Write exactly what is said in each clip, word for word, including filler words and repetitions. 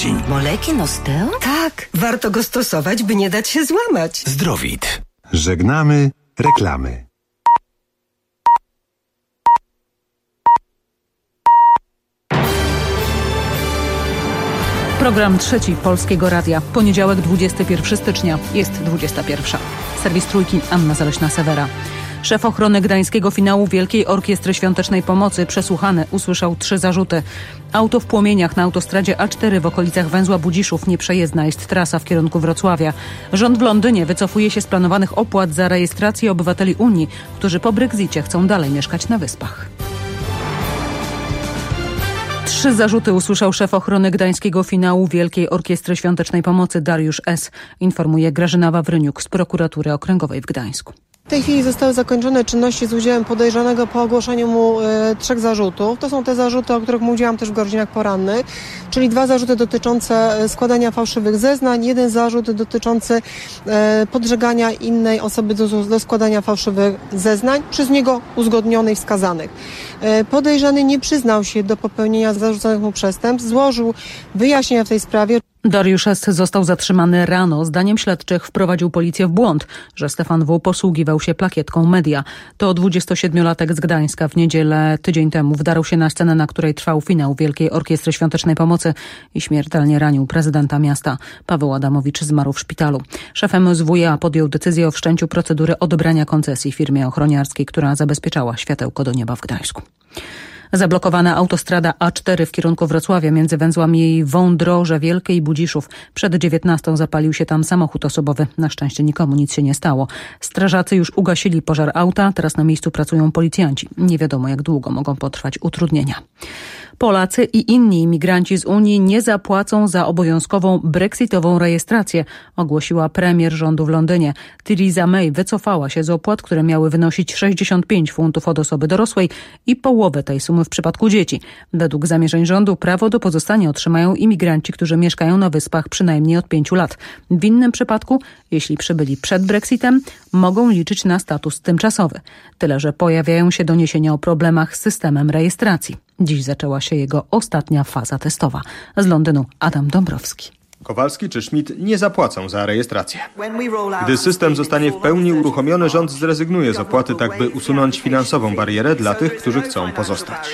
mięśni. Moleki Nosteo? Tak, warto go stosować, by nie dać się złamać. Zdrowit. Żegnamy reklamy. Program trzeci Polskiego Radia. Poniedziałek, dwudziestego pierwszego stycznia. Jest dwudziesta pierwsza. Serwis Trójki, Anna Zaleśna-Sewera. Szef ochrony gdańskiego finału Wielkiej Orkiestry Świątecznej Pomocy przesłuchany usłyszał trzy zarzuty. Auto w płomieniach na autostradzie A cztery w okolicach węzła Budziszów. Nieprzejezdna jest trasa w kierunku Wrocławia. Rząd w Londynie wycofuje się z planowanych opłat za rejestrację obywateli Unii, którzy po Brexicie chcą dalej mieszkać na Wyspach. Trzy zarzuty usłyszał szef ochrony gdańskiego finału Wielkiej Orkiestry Świątecznej Pomocy Dariusz S., informuje Grażyna Wawryniuk z Prokuratury Okręgowej w Gdańsku. W tej chwili zostały zakończone czynności z udziałem podejrzanego po ogłoszeniu mu e, trzech zarzutów. To są te zarzuty, o których mówiłam też w godzinach porannych, czyli dwa zarzuty dotyczące składania fałszywych zeznań, jeden zarzut dotyczący e, podżegania innej osoby do, do składania fałszywych zeznań przez niego uzgodnionych i wskazanych. E, podejrzany nie przyznał się do popełnienia zarzuconych mu przestępstw, złożył wyjaśnienia w tej sprawie. Dariusz S. został zatrzymany rano. Zdaniem śledczych wprowadził policję w błąd, że Stefan W. posługiwał się plakietką Media. To dwudziestosiedmiolatek z Gdańska w niedzielę tydzień temu wdarł się na scenę, na której trwał finał Wielkiej Orkiestry Świątecznej Pomocy i śmiertelnie ranił prezydenta miasta. Paweł Adamowicz zmarł w szpitalu. Szef M S W iA podjął decyzję o wszczęciu procedury odebrania koncesji firmie ochroniarskiej, która zabezpieczała światełko do nieba w Gdańsku. Zablokowana autostrada A cztery w kierunku Wrocławia między węzłami Wądroże Wielkie i Budziszów. Przed dziewiętnastą zapalił się tam samochód osobowy. Na szczęście nikomu nic się nie stało. Strażacy już ugasili pożar auta, teraz na miejscu pracują policjanci. Nie wiadomo, jak długo mogą potrwać utrudnienia. Polacy i inni imigranci z Unii nie zapłacą za obowiązkową brexitową rejestrację, ogłosiła premier rządu w Londynie. Theresa May wycofała się z opłat, które miały wynosić sześćdziesiąt pięć funtów od osoby dorosłej i połowę tej sumy w przypadku dzieci. Według zamierzeń rządu prawo do pozostania otrzymają imigranci, którzy mieszkają na Wyspach przynajmniej od pięciu lat. W innym przypadku, jeśli przybyli przed Brexitem, mogą liczyć na status tymczasowy. Tyle, że pojawiają się doniesienia o problemach z systemem rejestracji. Dziś zaczęła się jego ostatnia faza testowa. Z Londynu Adam Dąbrowski. Kowalski czy Schmidt nie zapłacą za rejestrację. Gdy system zostanie w pełni uruchomiony, rząd zrezygnuje z opłaty, tak by usunąć finansową barierę dla tych, którzy chcą pozostać.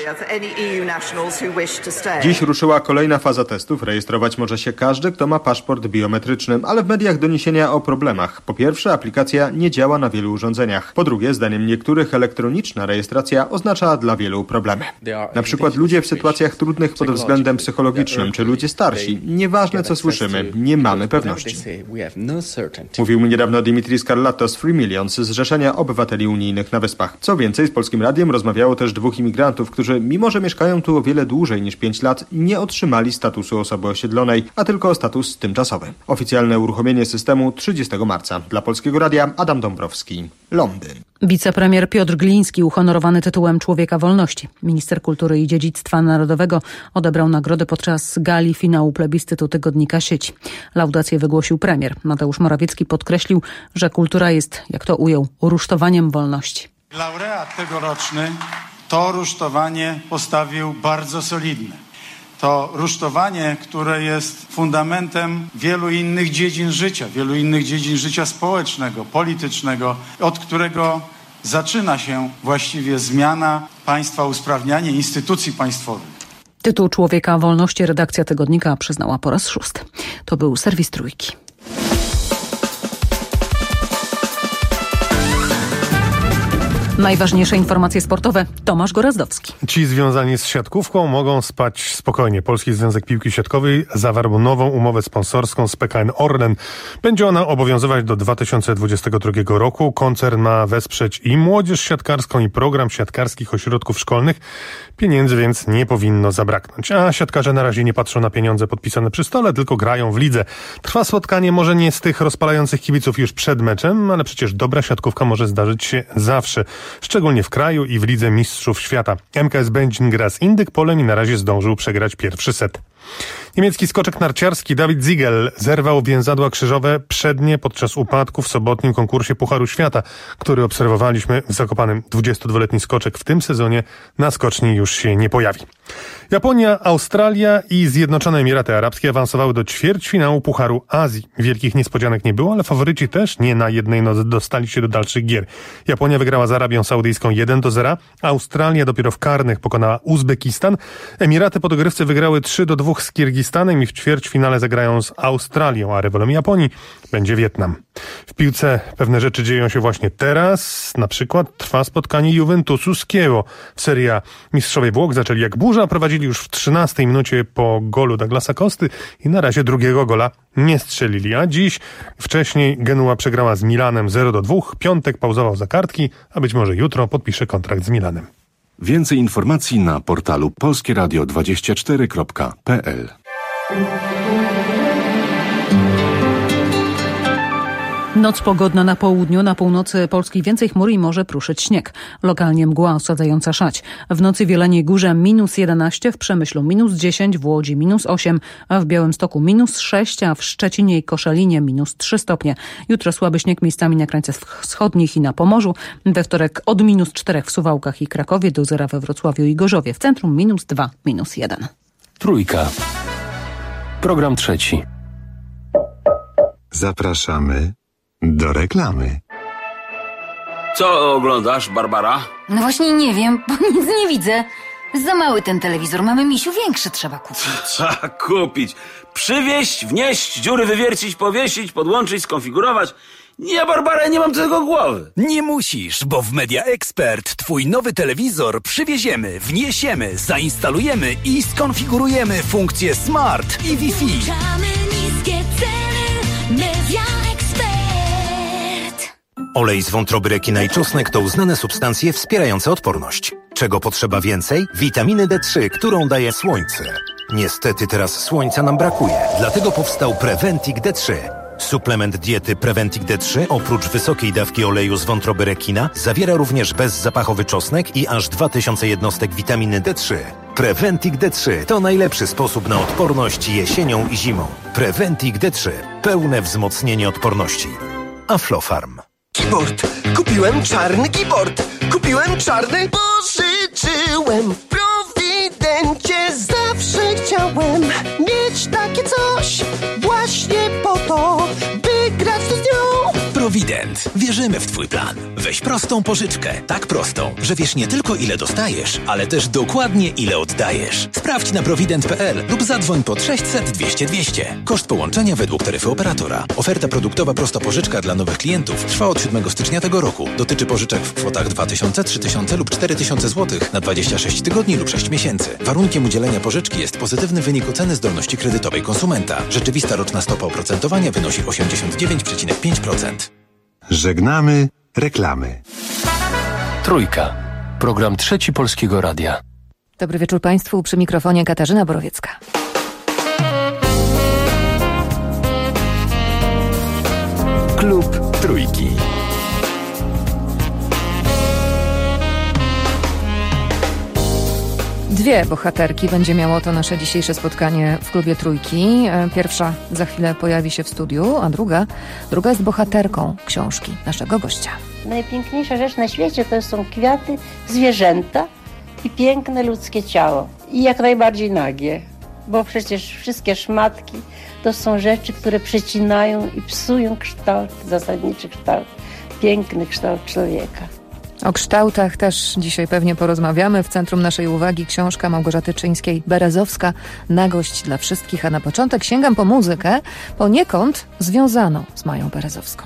Dziś ruszyła kolejna faza testów. Rejestrować może się każdy, kto ma paszport biometryczny, ale w mediach doniesienia o problemach. Po pierwsze, aplikacja nie działa na wielu urządzeniach. Po drugie, zdaniem niektórych elektroniczna rejestracja oznacza dla wielu problemy. Na przykład ludzie w sytuacjach trudnych pod względem psychologicznym, czy ludzie starsi. Nieważne co słyszymy. Nie mamy pewności. Mówił mi niedawno Dimitris Skarlatos z Free Millions, Zrzeszenia Obywateli Unijnych na Wyspach. Co więcej, z Polskim Radiem rozmawiało też dwóch imigrantów, którzy, mimo że mieszkają tu o wiele dłużej niż pięć lat, nie otrzymali statusu osoby osiedlonej, a tylko status tymczasowy. Oficjalne uruchomienie systemu trzydziestego marca. Dla Polskiego Radia Adam Dąbrowski, Londyn. Wicepremier Piotr Gliński uhonorowany tytułem Człowieka Wolności. Minister Kultury i Dziedzictwa Narodowego odebrał nagrodę podczas gali finału plebiscytu tygodnika Sieć. Laudację wygłosił premier. Mateusz Morawiecki podkreślił, że kultura jest, jak to ujął, rusztowaniem wolności. Laureat tegoroczny to rusztowanie postawił bardzo solidne. To rusztowanie, które jest fundamentem wielu innych dziedzin życia, wielu innych dziedzin życia społecznego, politycznego, od którego zaczyna się właściwie zmiana państwa, usprawnianie instytucji państwowych. Tytuł Człowieka Wolności redakcja tygodnika przyznała po raz szósty. To był serwis Trójki. Najważniejsze informacje sportowe. Tomasz Gorazdowski. Ci związani z siatkówką mogą spać spokojnie. Polski Związek Piłki Siatkowej zawarł nową umowę sponsorską z P K N Orlen. Będzie ona obowiązywać do dwa tysiące dwudziestego drugiego roku. Koncern ma wesprzeć i młodzież siatkarską, i program siatkarskich ośrodków szkolnych. Pieniędzy więc nie powinno zabraknąć. A siatkarze na razie nie patrzą na pieniądze podpisane przy stole, tylko grają w lidze. Trwa spotkanie może nie z tych rozpalających kibiców już przed meczem, ale przecież dobra siatkówka może zdarzyć się zawsze. Szczególnie w kraju i w Lidze Mistrzów Świata. M K S Będzin gra z Indyk Polem i na razie zdążył przegrać pierwszy set. Niemiecki skoczek narciarski David Ziegel zerwał więzadła krzyżowe przednie podczas upadku w sobotnim konkursie Pucharu Świata, który obserwowaliśmy w Zakopanem. dwudziestodwuletni skoczek w tym sezonie na skoczni już się nie pojawi. Japonia, Australia i Zjednoczone Emiraty Arabskie awansowały do ćwierćfinału Pucharu Azji. Wielkich niespodzianek nie było, ale faworyci też nie na jednej nodze dostali się do dalszych gier. Japonia wygrała z Arabią Saudyjską jeden do zera, Australia dopiero w karnych pokonała Uzbekistan, Emiraty po dogrywce wygrały trzy do dwóch z Kirgistanem i w ćwierćfinale zagrają z Australią, a rywalem Japonii będzie Wietnam. W piłce pewne rzeczy dzieją się właśnie teraz. Na przykład trwa spotkanie Juventusu z Chievo w Serie A. Mistrzowie Włoch zaczęli jak burza, prowadzili już w trzynastej minucie po golu Douglasa Costy i na razie drugiego gola nie strzelili. A dziś wcześniej Genua przegrała z Milanem zero do dwóch. Piątek pauzował za kartki, a być może jutro podpisze kontrakt z Milanem. Więcej informacji na portalu polskie radio dwadzieścia cztery kropka p l. Noc pogodna na południu, na północy Polski więcej chmur i może pruszyć śnieg. Lokalnie mgła osadzająca szać. W nocy w Jeleniej Górze minus jedenaście, w Przemyślu minus dziesięć, w Łodzi minus osiem, a w Białymstoku minus sześć, a w Szczecinie i Koszalinie minus trzy stopnie. Jutro słaby śnieg miejscami na krańcach wschodnich i na Pomorzu. We wtorek od minus czterech w Suwałkach i Krakowie do zera we Wrocławiu i Gorzowie. W centrum minus dwa, minus jeden. Trójka. Program trzeci. Zapraszamy do reklamy. Co oglądasz, Barbara? No właśnie nie wiem, bo nic nie widzę. Za mały ten telewizor. Mamy, misiu, większy trzeba kupić. Trzeba kupić. Przywieźć, wnieść, dziury wywiercić, powiesić, podłączyć, skonfigurować. Nie, Barbara, nie mam do tego głowy. Nie musisz, bo w Media Expert twój nowy telewizor przywieziemy, wniesiemy, zainstalujemy i skonfigurujemy funkcje Smart i Wi-Fi. Niskie ceny, Media Expert. Olej z wątroby rekina i czosnek to uznane substancje wspierające odporność. Czego potrzeba więcej? Witaminy D trzy, którą daje słońce. Niestety teraz słońca nam brakuje, dlatego powstał Preventic D trzy. Suplement diety Preventic D trzy oprócz wysokiej dawki oleju z wątroby rekina zawiera również bezzapachowy czosnek i aż dwa tysiące jednostek witaminy D trzy. Preventic D trzy to najlepszy sposób na odporność jesienią i zimą. Preventic D trzy. Pełne wzmocnienie odporności. Aflofarm. Keyboard. Kupiłem czarny keyboard. Kupiłem czarny. Pożyczyłem w Prowidencie. Zawsze chciałem mieć takie coś. Właśnie po to, by grać to z nią. Prowident. Wierzymy w twój plan. Weź prostą pożyczkę. Tak prostą, że wiesz nie tylko ile dostajesz, ale też dokładnie ile oddajesz. Sprawdź na prowident kropka p l lub zadzwoń pod sześćset dwieście dwieście. Koszt połączenia według taryfy operatora. Oferta produktowa prosta pożyczka dla nowych klientów trwa od siódmego stycznia tego roku. Dotyczy pożyczek w kwotach dwa tysiące, trzy tysiące lub cztery tysiące złotych na dwadzieścia sześć tygodni lub sześć miesięcy. Warunkiem udzielenia pożyczki jest pozytywny wynik oceny zdolności kredytowej konsumenta. Rzeczywista roczna stopa oprocentowania wynosi osiemdziesiąt dziewięć przecinek pięć procent. Żegnamy reklamy. Trójka. Program trzeci Polskiego Radia. Dobry wieczór Państwu. Przy mikrofonie Katarzyna Borowiecka. Klub Trójki. Dwie bohaterki będzie miało to nasze dzisiejsze spotkanie w klubie Trójki. Pierwsza za chwilę pojawi się w studiu, a druga, druga jest bohaterką książki naszego gościa. Najpiękniejsza rzecz na świecie to są kwiaty, zwierzęta i piękne ludzkie ciało. I jak najbardziej nagie, bo przecież wszystkie szmatki to są rzeczy, które przecinają i psują kształt, zasadniczy kształt, piękny kształt człowieka. O kształtach też dzisiaj pewnie porozmawiamy. W centrum naszej uwagi książka Małgorzaty Czyńskiej-Berezowska Nagość dla wszystkich, a na początek sięgam po muzykę, poniekąd związaną z Mają Berezowską.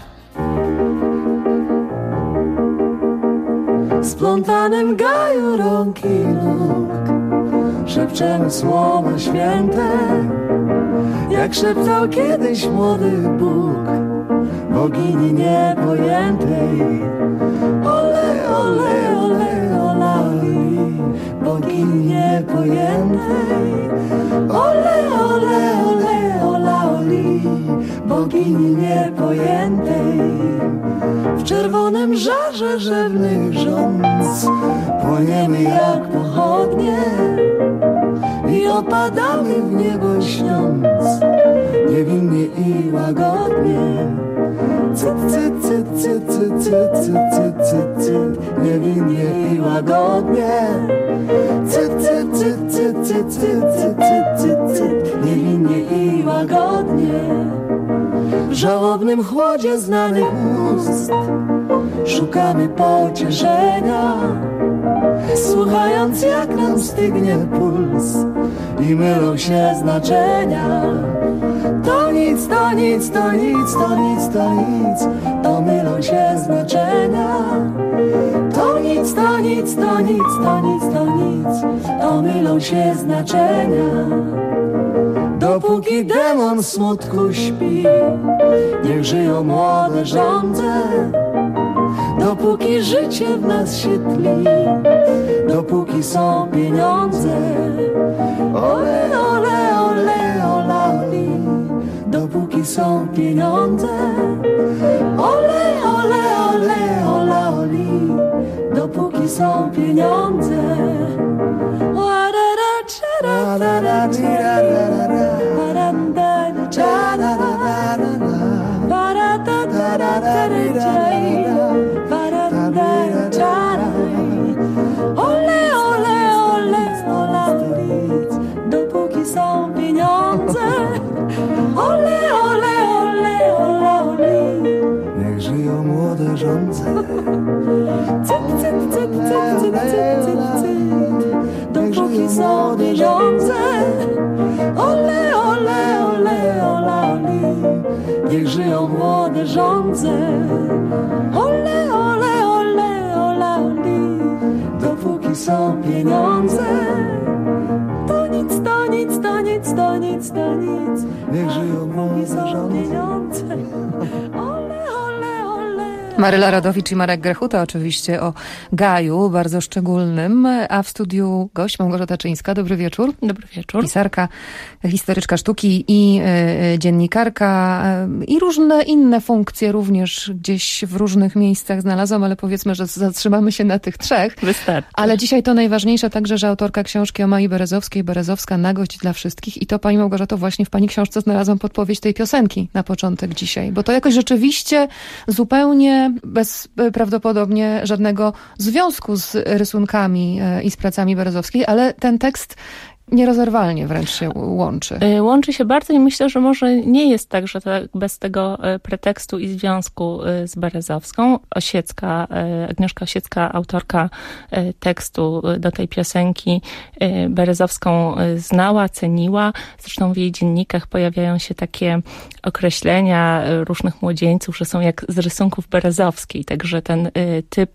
W splątanym gaju rąk i nóg szepczemy słowa święte, jak szeptał kiedyś młody Bóg bogini niepojętej. Ole, ole, ole, olali, bogini niepojętej. Ole, ole, ole, olali, bogini niepojętej. W czerwonym żarze rzewnych rządz płoniemy jak pochodnie i opadamy w niebo śniąc niewinnie i łagodnie. Cyt, cyt, cyt, cyt, cyt, cyt, cyt, cyt, cyt, cyt, niewinnie i łagodnie. Cyt, cyt, cyt, cyt, cyt, cyt, cyt, cyt, cyt, niewinnie i łagodnie, w żałobnym chłodzie znanych ust szukamy pocieszenia, słuchając jak nam stygnie puls i mylą się znaczenia. To nic, to nic, to nic, to nic, to nic, to mylą się znaczenia. To nic, to nic, to nic, to nic, to nic, to mylą się znaczenia. Dopóki demon smutku śpi, niech żyją młode żądze. Dopóki życie w nas się tli, dopóki są pieniądze. Ole, ole, ole, ola, oli. Dopóki są pieniądze. Ole, ole, ole, ola, oli. Dopóki są pieniądze. Ole, ole, ole, ola, dopóki są pieniądze. Ole, ole, ole, ola, oli. Niech żyją młode żądze. Cyt, cyt, cyt, cyt, cyt, cyt, cyt, cyt. Dopóki są pieniądze. Ole, ole, ole, ola, oli. Niech żyją młode żądze. Ole, ole, ole, ola, oli. Dopóki są pieniądze. To nic, to nic, to nic, to nic, to nic. Niech żyją młode żądze. Maryla Rodowicz i Marek Grechuta oczywiście o Gaju, bardzo szczególnym, a w studiu gość Małgorzata Czyńska. Dobry wieczór. Dobry wieczór. Pisarka, historyczka sztuki i y, dziennikarka y, i różne inne funkcje również gdzieś w różnych miejscach znalazłam, ale powiedzmy, że zatrzymamy się na tych trzech. Wystarczy. Ale dzisiaj to najważniejsze także, że autorka książki o Mai Berezowskiej, Berezowska, nagość dla wszystkich, i to, pani Małgorzato, właśnie w pani książce znalazłam podpowiedź tej piosenki na początek dzisiaj, bo to jakoś rzeczywiście zupełnie bez prawdopodobnie żadnego związku z rysunkami i z pracami Berezowskiej, ale ten tekst nierozerwalnie wręcz się łączy. Łączy się bardzo i myślę, że może nie jest tak, że to bez tego pretekstu i związku z Berezowską. Osiecka, Agnieszka Osiecka, autorka tekstu do tej piosenki, Berezowską znała, ceniła. Zresztą w jej dziennikach pojawiają się takie określenia różnych młodzieńców, że są jak z rysunków Berezowskiej. Także ten typ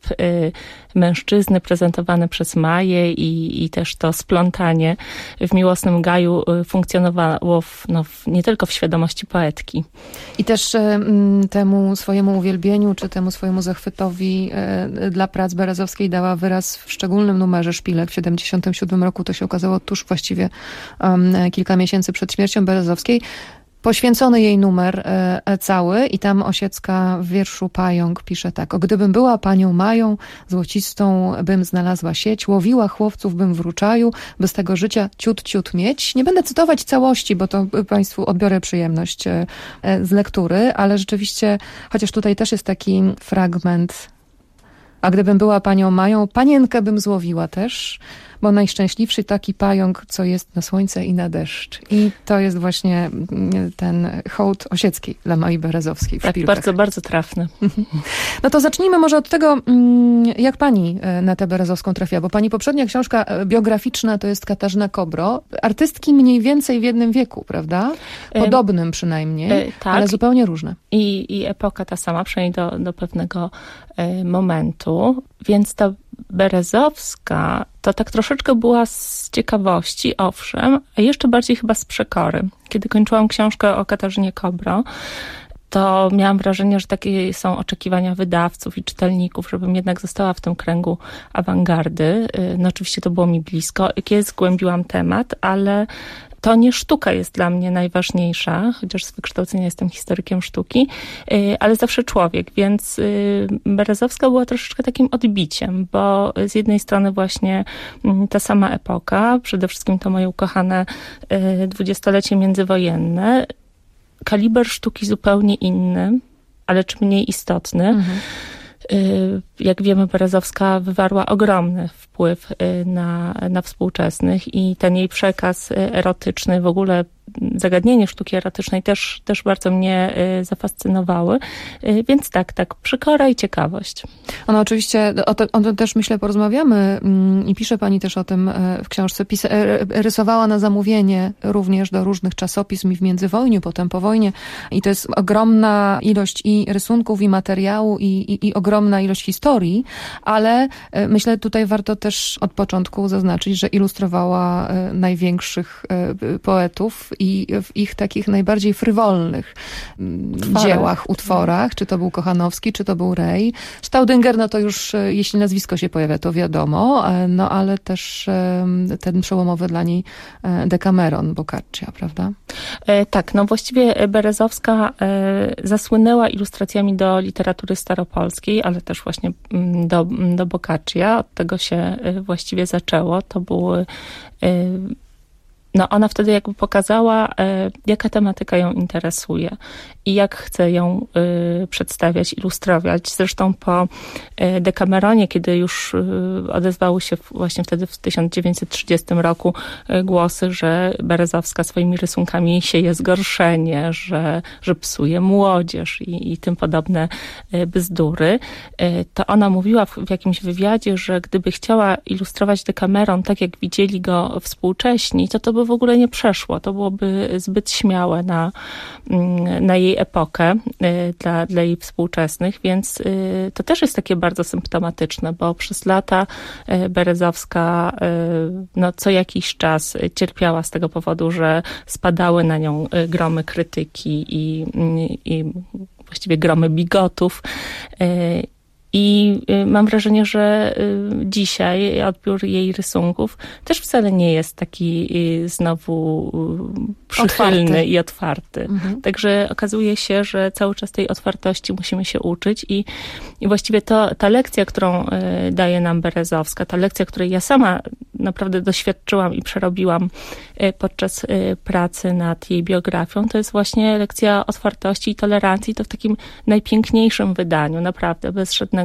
mężczyzny prezentowany przez Maję i, i też to splątanie w Miłosnym Gaju funkcjonowało w, no, w, nie tylko w świadomości poetki. I też m, temu swojemu uwielbieniu, czy temu swojemu zachwytowi e, dla prac Berezowskiej dała wyraz w szczególnym numerze Szpilek w siedemdziesiątym siódmym roku. To się okazało tuż właściwie um, kilka miesięcy przed śmiercią Berezowskiej. Poświęcony jej numer e, cały i tam Osiecka w wierszu Pająk pisze tak: o gdybym była panią Mają, złocistą bym znalazła sieć, łowiła chłopców bym w ruczaju, by z tego życia ciut, ciut mieć. Nie będę cytować całości, bo to państwu odbiorę przyjemność e, z lektury, ale rzeczywiście, chociaż tutaj też jest taki fragment: a gdybym była panią Mają, panienkę bym złowiła też, bo najszczęśliwszy taki pająk, co jest na słońce i na deszcz. I to jest właśnie ten hołd Osieckiej dla Mai Berezowskiej w Tak, Szpilkach. bardzo, bardzo trafny. No to zacznijmy może od tego, jak pani na tę Berezowską trafiła, bo pani poprzednia książka biograficzna to jest Katarzyna Kobro. Artystki mniej więcej w jednym wieku, prawda? Podobnym przynajmniej, e, tak, ale zupełnie różne. I, i epoka ta sama, przynajmniej do, do pewnego e, momentu. Więc ta Berezowska to tak troszeczkę była z ciekawości, owszem, a jeszcze bardziej chyba z przekory. Kiedy kończyłam książkę o Katarzynie Kobro, to miałam wrażenie, że takie są oczekiwania wydawców i czytelników, żebym jednak została w tym kręgu awangardy. No oczywiście to było mi blisko. Kiedy zgłębiłam temat, ale to nie sztuka jest dla mnie najważniejsza, chociaż z wykształcenia jestem historykiem sztuki, ale zawsze człowiek, więc Berezowska była troszeczkę takim odbiciem, bo z jednej strony właśnie ta sama epoka, przede wszystkim to moje ukochane dwudziestolecie międzywojenne, kaliber sztuki zupełnie inny, ale czy mniej istotny. Mhm. jak wiemy, Berezowska wywarła ogromny wpływ na, na współczesnych i ten jej przekaz erotyczny, w ogóle zagadnienie sztuki erotycznej też, też bardzo mnie zafascynowały. Więc tak, tak, przykora i ciekawość. Ona oczywiście, o, to, o tym też myślę porozmawiamy i pisze pani też o tym w książce. Pisa, rysowała na zamówienie również do różnych czasopism i w międzywojniu, potem po wojnie i to jest ogromna ilość i rysunków, i materiału, i, i, i ogromna ilość historii, ale myślę tutaj warto też od początku zaznaczyć, że ilustrowała największych poetów i w ich takich najbardziej frywolnych Twarek. dziełach, utworach, czy to był Kochanowski, czy to był Rej. Staudinger, no to już jeśli nazwisko się pojawia, to wiadomo, no ale też ten przełomowy dla niej Decameron Boccaccia, prawda? E, tak, no właściwie Berezowska e, zasłynęła ilustracjami do literatury staropolskiej, ale też właśnie do, do Boccaccia. Od tego się właściwie zaczęło. To były e, No ona wtedy jakby pokazała, e, jaka tematyka ją interesuje i jak chce ją y, przedstawiać, ilustrować. Zresztą po y, Decameronie, kiedy już y, odezwały się właśnie wtedy w tysiąc dziewięćset trzydziestym roku y, głosy, że Berezowska swoimi rysunkami sieje zgorszenie, że, że psuje młodzież i, i tym podobne y, bzdury, y, to ona mówiła w, w jakimś wywiadzie, że gdyby chciała ilustrować Decameron tak, jak widzieli go współcześni, to to by w ogóle nie przeszło. To byłoby zbyt śmiałe na, na jej epokę y, dla, dla jej współczesnych, więc y, to też jest takie bardzo symptomatyczne, bo przez lata y, Berezowska y, no, co jakiś czas cierpiała z tego powodu, że spadały na nią y, gromy krytyki i, i, i właściwie gromy bigotów. Y, I mam wrażenie, że dzisiaj odbiór jej rysunków też wcale nie jest taki znowu przychylny otwarty. i otwarty. Mhm. Także okazuje się, że cały czas tej otwartości musimy się uczyć i, i właściwie to, ta lekcja, którą daje nam Berezowska, ta lekcja, której ja sama naprawdę doświadczyłam i przerobiłam podczas pracy nad jej biografią, to jest właśnie lekcja otwartości i tolerancji, to w takim najpiękniejszym wydaniu, naprawdę, bez żadnego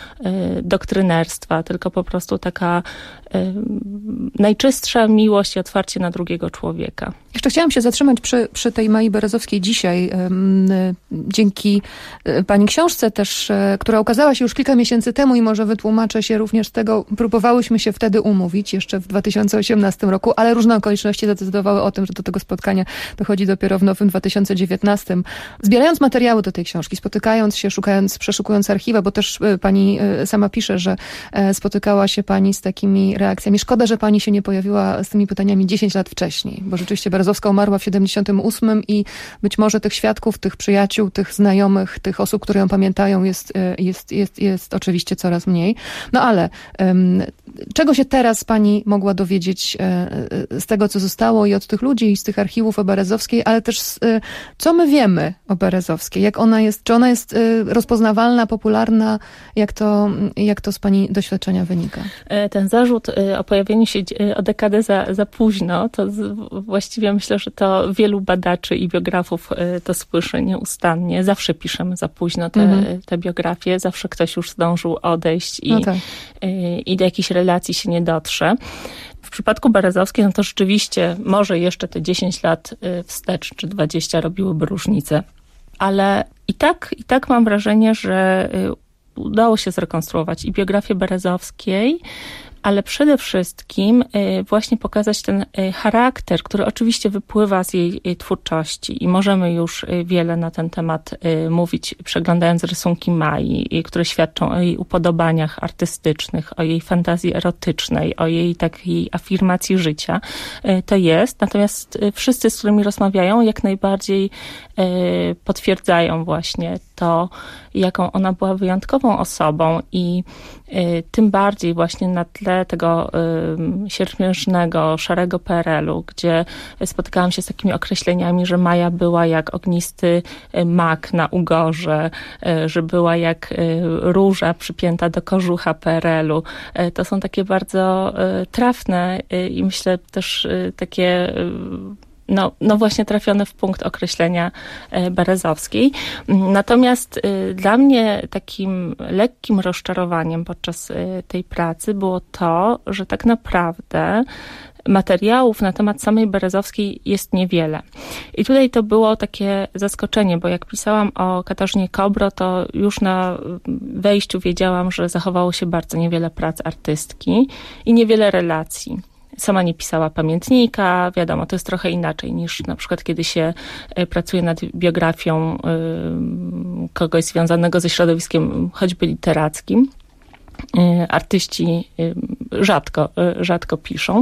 doktrynerstwa, tylko po prostu taka najczystsza miłość i otwarcie na drugiego człowieka. Jeszcze chciałam się zatrzymać przy, przy tej Mai Berezowskiej dzisiaj. Dzięki pani książce też, która ukazała się już kilka miesięcy temu i może wytłumaczę się również z tego, próbowałyśmy się wtedy umówić, jeszcze w dwa tysiące osiemnastym roku, ale różne okoliczności zadecydowały o tym, że do tego spotkania dochodzi dopiero w nowym dwa tysiące dziewiętnastym. Zbierając materiały do tej książki, spotykając się, szukając, przeszukując archiwa, bo też pani sama pisze, że spotykała się pani z takimi reakcjami. Szkoda, że pani się nie pojawiła z tymi pytaniami dziesięć lat wcześniej, bo rzeczywiście Berezowska umarła w siedemdziesiątym ósmym i być może tych świadków, tych przyjaciół, tych znajomych, tych osób, które ją pamiętają jest, jest, jest, jest oczywiście coraz mniej. No ale um, czego się teraz pani mogła dowiedzieć z tego, co zostało i od tych ludzi i z tych archiwów o Berezowskiej, ale też co my wiemy o Berezowskiej? Jak ona jest, czy ona jest rozpoznawalna, popularna? Jak to, jak to z pani doświadczenia wynika? Ten zarzut o pojawieniu się o dekadę za, za późno, to z, właściwie myślę, że to wielu badaczy i biografów to słyszy nieustannie. Zawsze piszemy za późno te, mhm. te biografie, zawsze ktoś już zdążył odejść i, no tak. i, i do jakichś relacji się nie dotrze. W przypadku Berezowskiej, no to rzeczywiście może jeszcze te dziesięć lat wstecz, czy dwadzieścia robiłyby różnicę. Ale i tak, i tak mam wrażenie, że udało się zrekonstruować i biografię Berezowskiej, ale przede wszystkim właśnie pokazać ten charakter, który oczywiście wypływa z jej twórczości i możemy już wiele na ten temat mówić, przeglądając rysunki Mai, które świadczą o jej upodobaniach artystycznych, o jej fantazji erotycznej, o jej takiej afirmacji życia. To jest, natomiast wszyscy, z którymi rozmawiają, jak najbardziej potwierdzają właśnie to, jaką ona była wyjątkową osobą i y, tym bardziej właśnie na tle tego y, siermiężnego, szarego P R L u, gdzie spotykałam się z takimi określeniami, że Maja była jak ognisty mak na ugorze, y, że była jak y, róża przypięta do kożucha P R L u. Y, to są takie bardzo y, trafne y, i myślę też y, takie y, no, no właśnie trafione w punkt określenia Berezowskiej. Natomiast dla mnie takim lekkim rozczarowaniem podczas tej pracy było to, że tak naprawdę materiałów na temat samej Berezowskiej jest niewiele. I tutaj to było takie zaskoczenie, bo jak pisałam o Katarzynie Kobro, to już na wejściu wiedziałam, że zachowało się bardzo niewiele prac artystki i niewiele relacji. Sama nie pisała pamiętnika, wiadomo, to jest trochę inaczej niż na przykład kiedy się pracuje nad biografią kogoś związanego ze środowiskiem choćby literackim. Artyści rzadko, rzadko piszą.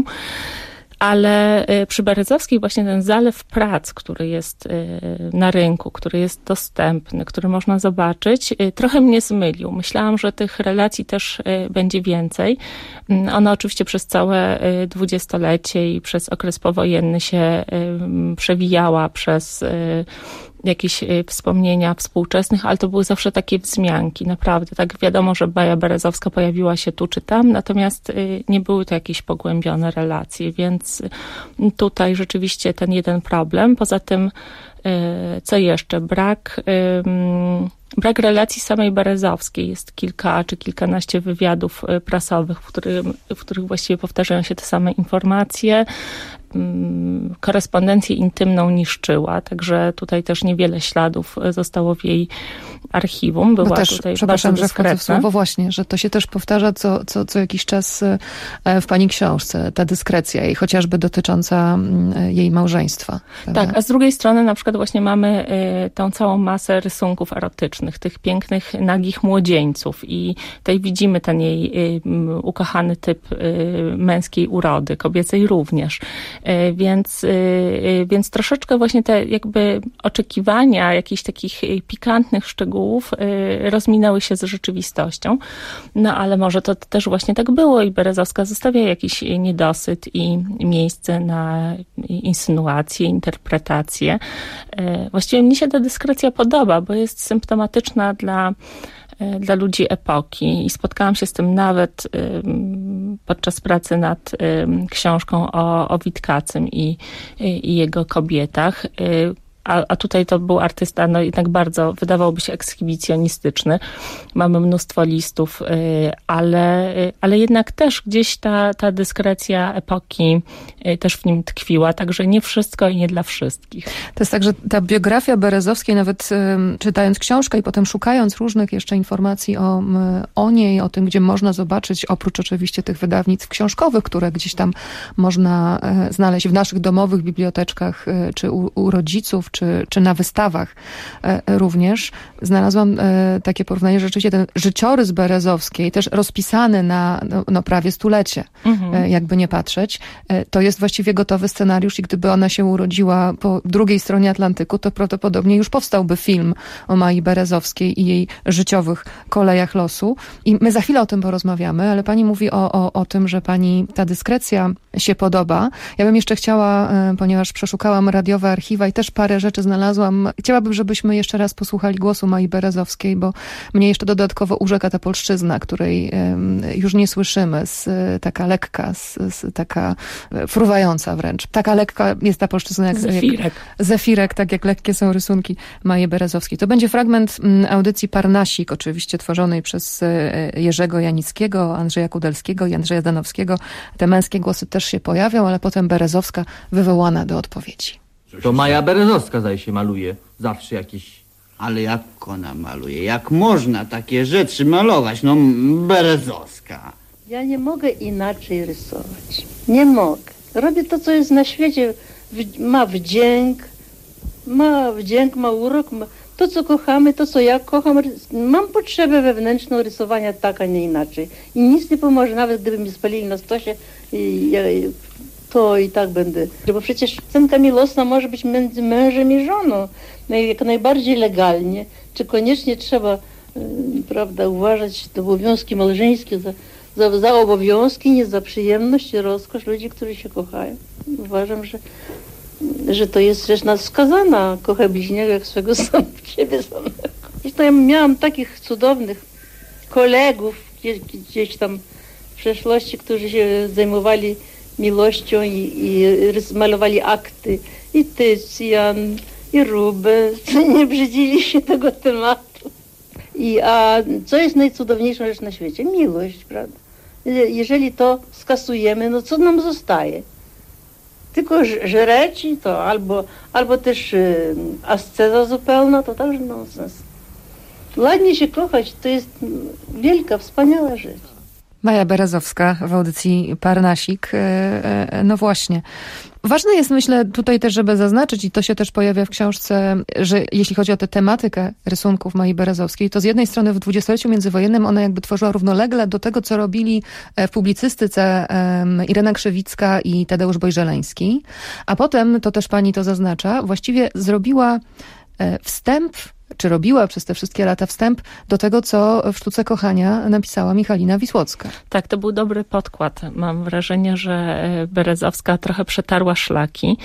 Ale przy Berezowskiej właśnie ten zalew prac, który jest na rynku, który jest dostępny, który można zobaczyć, trochę mnie zmylił. Myślałam, że tych relacji też będzie więcej. Ona oczywiście przez całe dwudziestolecie i przez okres powojenny się przewijała przez jakieś wspomnienia współczesnych, ale to były zawsze takie wzmianki, naprawdę. Tak wiadomo, że Baja Berezowska pojawiła się tu czy tam, natomiast nie były to jakieś pogłębione relacje, więc tutaj rzeczywiście ten jeden problem. Poza tym, co jeszcze? Brak, brak relacji samej Berezowskiej. Jest kilka czy kilkanaście wywiadów prasowych, w, którym, w których właściwie powtarzają się te same informacje. Korespondencję intymną niszczyła, także tutaj też niewiele śladów zostało w jej archiwum. Była Bo też, tutaj przepraszam, że wchodzę w dyskretna. słowo właśnie, że to się też powtarza co, co, co jakiś czas w pani książce, ta dyskrecja jej, chociażby dotycząca jej małżeństwa. Prawda? Tak, a z drugiej strony na przykład właśnie mamy y, tą całą masę rysunków erotycznych, tych pięknych, nagich młodzieńców i tutaj widzimy ten jej y, ukochany typ y, męskiej urody, kobiecej również. Y, więc, y, więc troszeczkę właśnie te jakby oczekiwania jakichś takich pikantnych szczegółów y, rozminęły się z rzeczywistością. No ale może to też właśnie tak było i Berezowska zostawia jakiś niedosyt i miejsce na insynuacje, interpretacje. Właściwie mnie się ta dyskrecja podoba, bo jest symptomatyczna dla, dla ludzi epoki i spotkałam się z tym nawet podczas pracy nad książką o, o Witkacym i, i jego kobietach. A, a tutaj to był artysta, no jednak bardzo, wydawałoby się, ekshibicjonistyczny. Mamy mnóstwo listów, ale, ale jednak też gdzieś ta, ta dyskrecja epoki też w nim tkwiła, także nie wszystko i nie dla wszystkich. To jest tak, że ta biografia Berezowskiej, nawet um, czytając książkę i potem szukając różnych jeszcze informacji o, o niej, o tym, gdzie można zobaczyć, oprócz oczywiście tych wydawnictw książkowych, które gdzieś tam można e, znaleźć w naszych domowych biblioteczkach, e, czy u, u rodziców, czy, czy na wystawach e, również, znalazłam e, takie porównanie, że rzeczywiście ten życiorys Berezowskiej, też rozpisany na no, no prawie stulecie, mhm. e, jakby nie patrzeć, e, to jest właściwie gotowy scenariusz i gdyby ona się urodziła po drugiej stronie Atlantyku, to prawdopodobnie już powstałby film o Mai Berezowskiej i jej życiowych kolejach losu. I my za chwilę o tym porozmawiamy, ale pani mówi o, o, o tym, że pani ta dyskrecja się podoba. Ja bym jeszcze chciała, ponieważ przeszukałam radiowe archiwa i też parę rzeczy znalazłam, chciałabym, żebyśmy jeszcze raz posłuchali głosu Mai Berezowskiej, bo mnie jeszcze dodatkowo urzeka ta polszczyzna, której już nie słyszymy, z, taka lekka, z, z, taka fruwająca wręcz. Taka lekka jest ta polszczyzna jak Zefirek. Jak, zefirek, tak jak lekkie są rysunki Maji Berezowskiej. To będzie fragment audycji Parnasik, oczywiście tworzonej przez Jerzego Janickiego, Andrzeja Kudelskiego i Andrzeja Danowskiego. Te męskie głosy też się pojawią, ale potem Berezowska wywołana do odpowiedzi. To Maja Berezowska, zdaje się, maluje zawsze jakieś... Ale jak ona maluje? Jak można takie rzeczy malować? No, Berezowska. Ja nie mogę inaczej rysować. Nie mogę. Robię to, co jest na świecie. Ma wdzięk, ma wdzięk, ma urok, ma to, co kochamy, to, co ja kocham. Mam potrzebę wewnętrzną rysowania tak, a nie inaczej. I nic nie pomoże, nawet gdyby mi spalili na stosie, i ja, to i tak będę. Bo przecież scenka miłosna może być między mężem i żoną. No i jak najbardziej legalnie. Czy koniecznie trzeba, prawda, uważać te obowiązki małżeńskie za Za, za obowiązki, nie za przyjemność i rozkosz ludzi, którzy się kochają. Uważam, że, że to jest rzecz nadskazana. Kochaj bliźniego jak swego sam, siebie samego. Zresztą ja miałam takich cudownych kolegów gdzieś, gdzieś tam w przeszłości, którzy się zajmowali miłością i, i rys, malowali akty. i Tycjan, i Rubens nie brzydzili się tego tematu. I, a co jest najcudowniejszą rzecz na świecie? Miłość, prawda? Jeżeli to skasujemy, no co nam zostaje? Tylko żreci to albo, albo też y, asceza zupełna, to także nonsens. Ładnie się kochać, to jest wielka, wspaniała rzecz. Maja Berezowska w audycji Parnasik. No właśnie. Ważne jest, myślę, tutaj też, żeby zaznaczyć, i to się też pojawia w książce, że jeśli chodzi o tę tematykę rysunków Mai Berezowskiej, to z jednej strony w dwudziestoleciu międzywojennym ona jakby tworzyła równolegle do tego, co robili w publicystyce um, Irena Krzywicka i Tadeusz Bojżeleński, a potem, to też pani to zaznacza, właściwie zrobiła wstęp, czy robiła przez te wszystkie lata wstęp do tego, co w Sztuce Kochania napisała Michalina Wisłocka. Tak, to był dobry podkład. Mam wrażenie, że Berezowska trochę przetarła szlaki.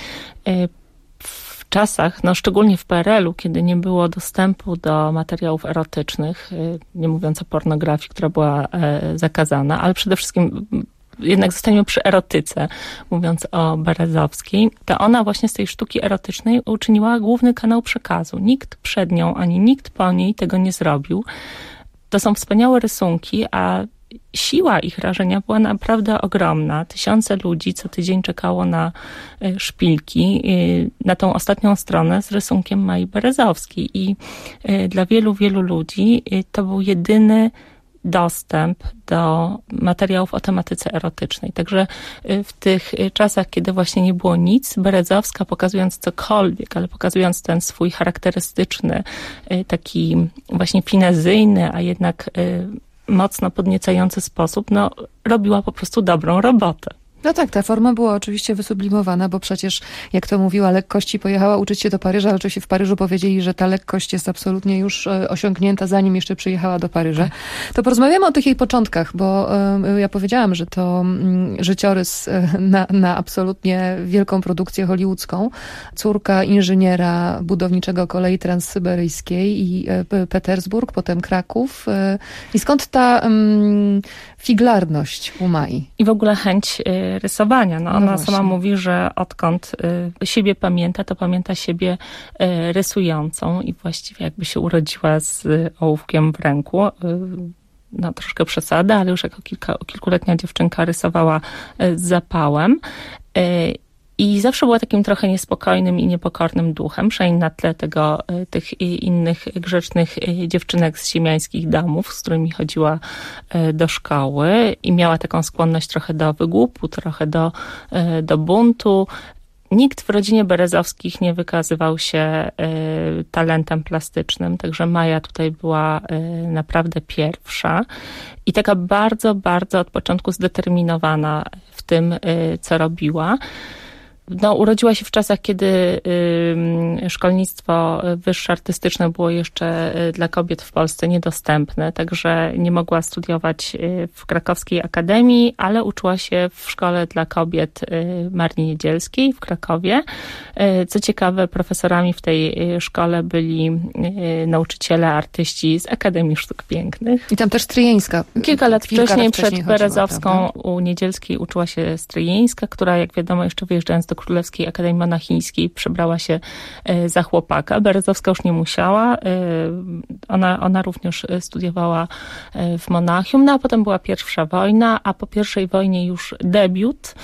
W czasach, no szczególnie w P R L u, kiedy nie było dostępu do materiałów erotycznych, nie mówiąc o pornografii, która była zakazana, ale przede wszystkim jednak zostaniemy przy erotyce, mówiąc o Berezowskiej, to ona właśnie z tej sztuki erotycznej uczyniła główny kanał przekazu. Nikt przed nią, ani nikt po niej tego nie zrobił. To są wspaniałe rysunki, a siła ich rażenia była naprawdę ogromna. Tysiące ludzi co tydzień czekało na szpilki, na tą ostatnią stronę z rysunkiem Mai Berezowskiej. I dla wielu, wielu ludzi to był jedyny dostęp do materiałów o tematyce erotycznej. Także w tych czasach, kiedy właśnie nie było nic, Berezowska, pokazując cokolwiek, ale pokazując ten swój charakterystyczny, taki właśnie finezyjny, a jednak mocno podniecający sposób, no robiła po prostu dobrą robotę. No tak, ta forma była oczywiście wysublimowana, bo przecież, jak to mówiła, lekkości pojechała uczyć się do Paryża, ale oczywiście w Paryżu powiedzieli, że ta lekkość jest absolutnie już osiągnięta, zanim jeszcze przyjechała do Paryża. To porozmawiamy o tych jej początkach, bo y, ja powiedziałam, że to y, życiorys y, na, na absolutnie wielką produkcję hollywoodzką. Córka inżyniera budowniczego kolei transsyberyjskiej i y, Petersburg, potem Kraków. Y, I skąd ta y, figlarność u Mai? I w ogóle chęć y, rysowania. No, ona no sama mówi, że odkąd y, siebie pamięta, to pamięta siebie y, rysującą i właściwie jakby się urodziła z y, ołówkiem w ręku. Y, no troszkę przesada, ale już jako kilka, kilkuletnia dziewczynka rysowała y, z zapałem. Y, I zawsze była takim trochę niespokojnym i niepokornym duchem, przynajmniej na tle tego, tych innych grzecznych dziewczynek z ziemiańskich domów, z którymi chodziła do szkoły i miała taką skłonność trochę do wygłupu, trochę do, do buntu. Nikt w rodzinie Berezowskich nie wykazywał się y, talentem plastycznym, także Maja tutaj była y, naprawdę pierwsza i taka bardzo, bardzo od początku zdeterminowana w tym, y, co robiła. No, urodziła się w czasach, kiedy y, szkolnictwo wyższe artystyczne było jeszcze y, dla kobiet w Polsce niedostępne, także nie mogła studiować y, w krakowskiej akademii, ale uczyła się w szkole dla kobiet y, Marii Niedzielskiej w Krakowie. Y, co ciekawe, profesorami w tej y, szkole byli y, nauczyciele, artyści z Akademii Sztuk Pięknych. I tam też Stryjeńska. Kilka lat Kilka wcześniej, lat przed wcześniej Berezowską, chodziła, u Niedzielskiej uczyła się Stryjeńska, która, jak wiadomo, jeszcze wyjeżdżając do Królewskiej Akademii Monachińskiej przebrała się za chłopaka. Berezowska już nie musiała. Ona, ona również studiowała w Monachium, no a potem była pierwsza wojna, a po pierwszej wojnie już debiut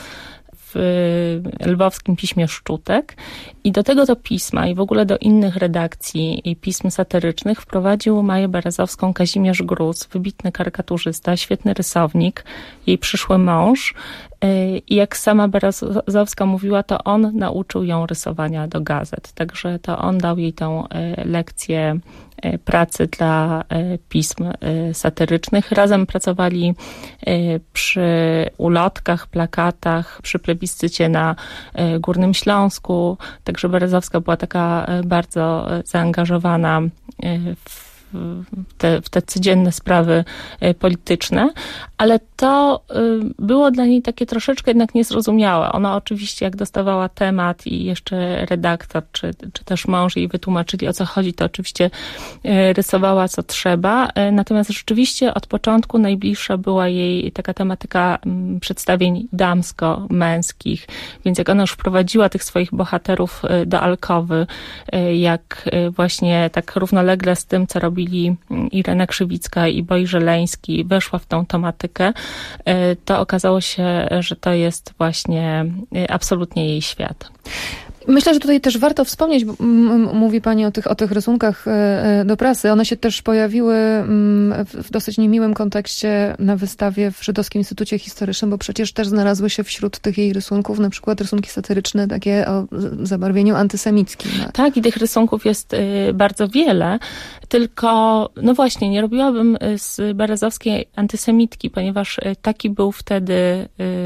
w lwowskim piśmie Szczutek i do tego do pisma i w ogóle do innych redakcji i pism satyrycznych wprowadził Maję Berezowską Kazimierz Gruz, wybitny karykaturzysta, świetny rysownik, jej przyszły mąż. I jak sama Berezowska mówiła, to on nauczył ją rysowania do gazet. Także to on dał jej tą lekcję pracy dla pism satyrycznych. Razem pracowali przy ulotkach, plakatach, przy plebiscycie na Górnym Śląsku. Także Berezowska była taka bardzo zaangażowana w Te, w te codzienne sprawy polityczne, ale to było dla niej takie troszeczkę jednak niezrozumiałe. Ona oczywiście jak dostawała temat i jeszcze redaktor, czy, czy też mąż jej wytłumaczyli, o co chodzi, to oczywiście rysowała co trzeba. Natomiast rzeczywiście od początku najbliższa była jej taka tematyka przedstawień damsko-męskich. Więc jak ona już wprowadziła tych swoich bohaterów do alkowy, jak właśnie tak równolegle z tym, co robili Irena Krzywicka i Boj Żeleński, weszła w tą tematykę, to okazało się, że to jest właśnie absolutnie jej świat. Myślę, że tutaj też warto wspomnieć, bo mówi Pani o tych, o tych rysunkach do prasy. One się też pojawiły w dosyć niemiłym kontekście na wystawie w Żydowskim Instytucie Historycznym, bo przecież też znalazły się wśród tych jej rysunków na przykład rysunki satyryczne takie o zabarwieniu antysemickim. Tak, i tych rysunków jest bardzo wiele, tylko no właśnie, nie robiłabym z Berezowskiej antysemitki, ponieważ taki był wtedy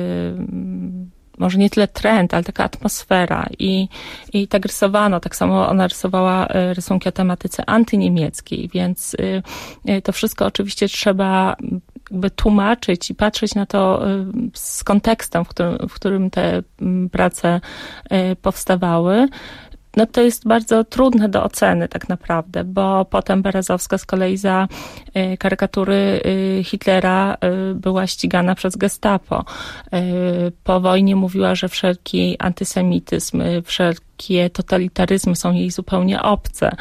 może nie tyle trend, ale taka atmosfera i, i tak rysowano, tak samo ona rysowała rysunki o tematyce antyniemieckiej, więc to wszystko oczywiście trzeba jakby tłumaczyć i patrzeć na to z kontekstem, w którym, w którym te prace powstawały. No to jest bardzo trudne do oceny tak naprawdę, bo potem Berezowska z kolei za karykatury Hitlera była ścigana przez Gestapo. Po wojnie mówiła, że wszelki antysemityzm, wszelkie totalitaryzmy są jej zupełnie obce.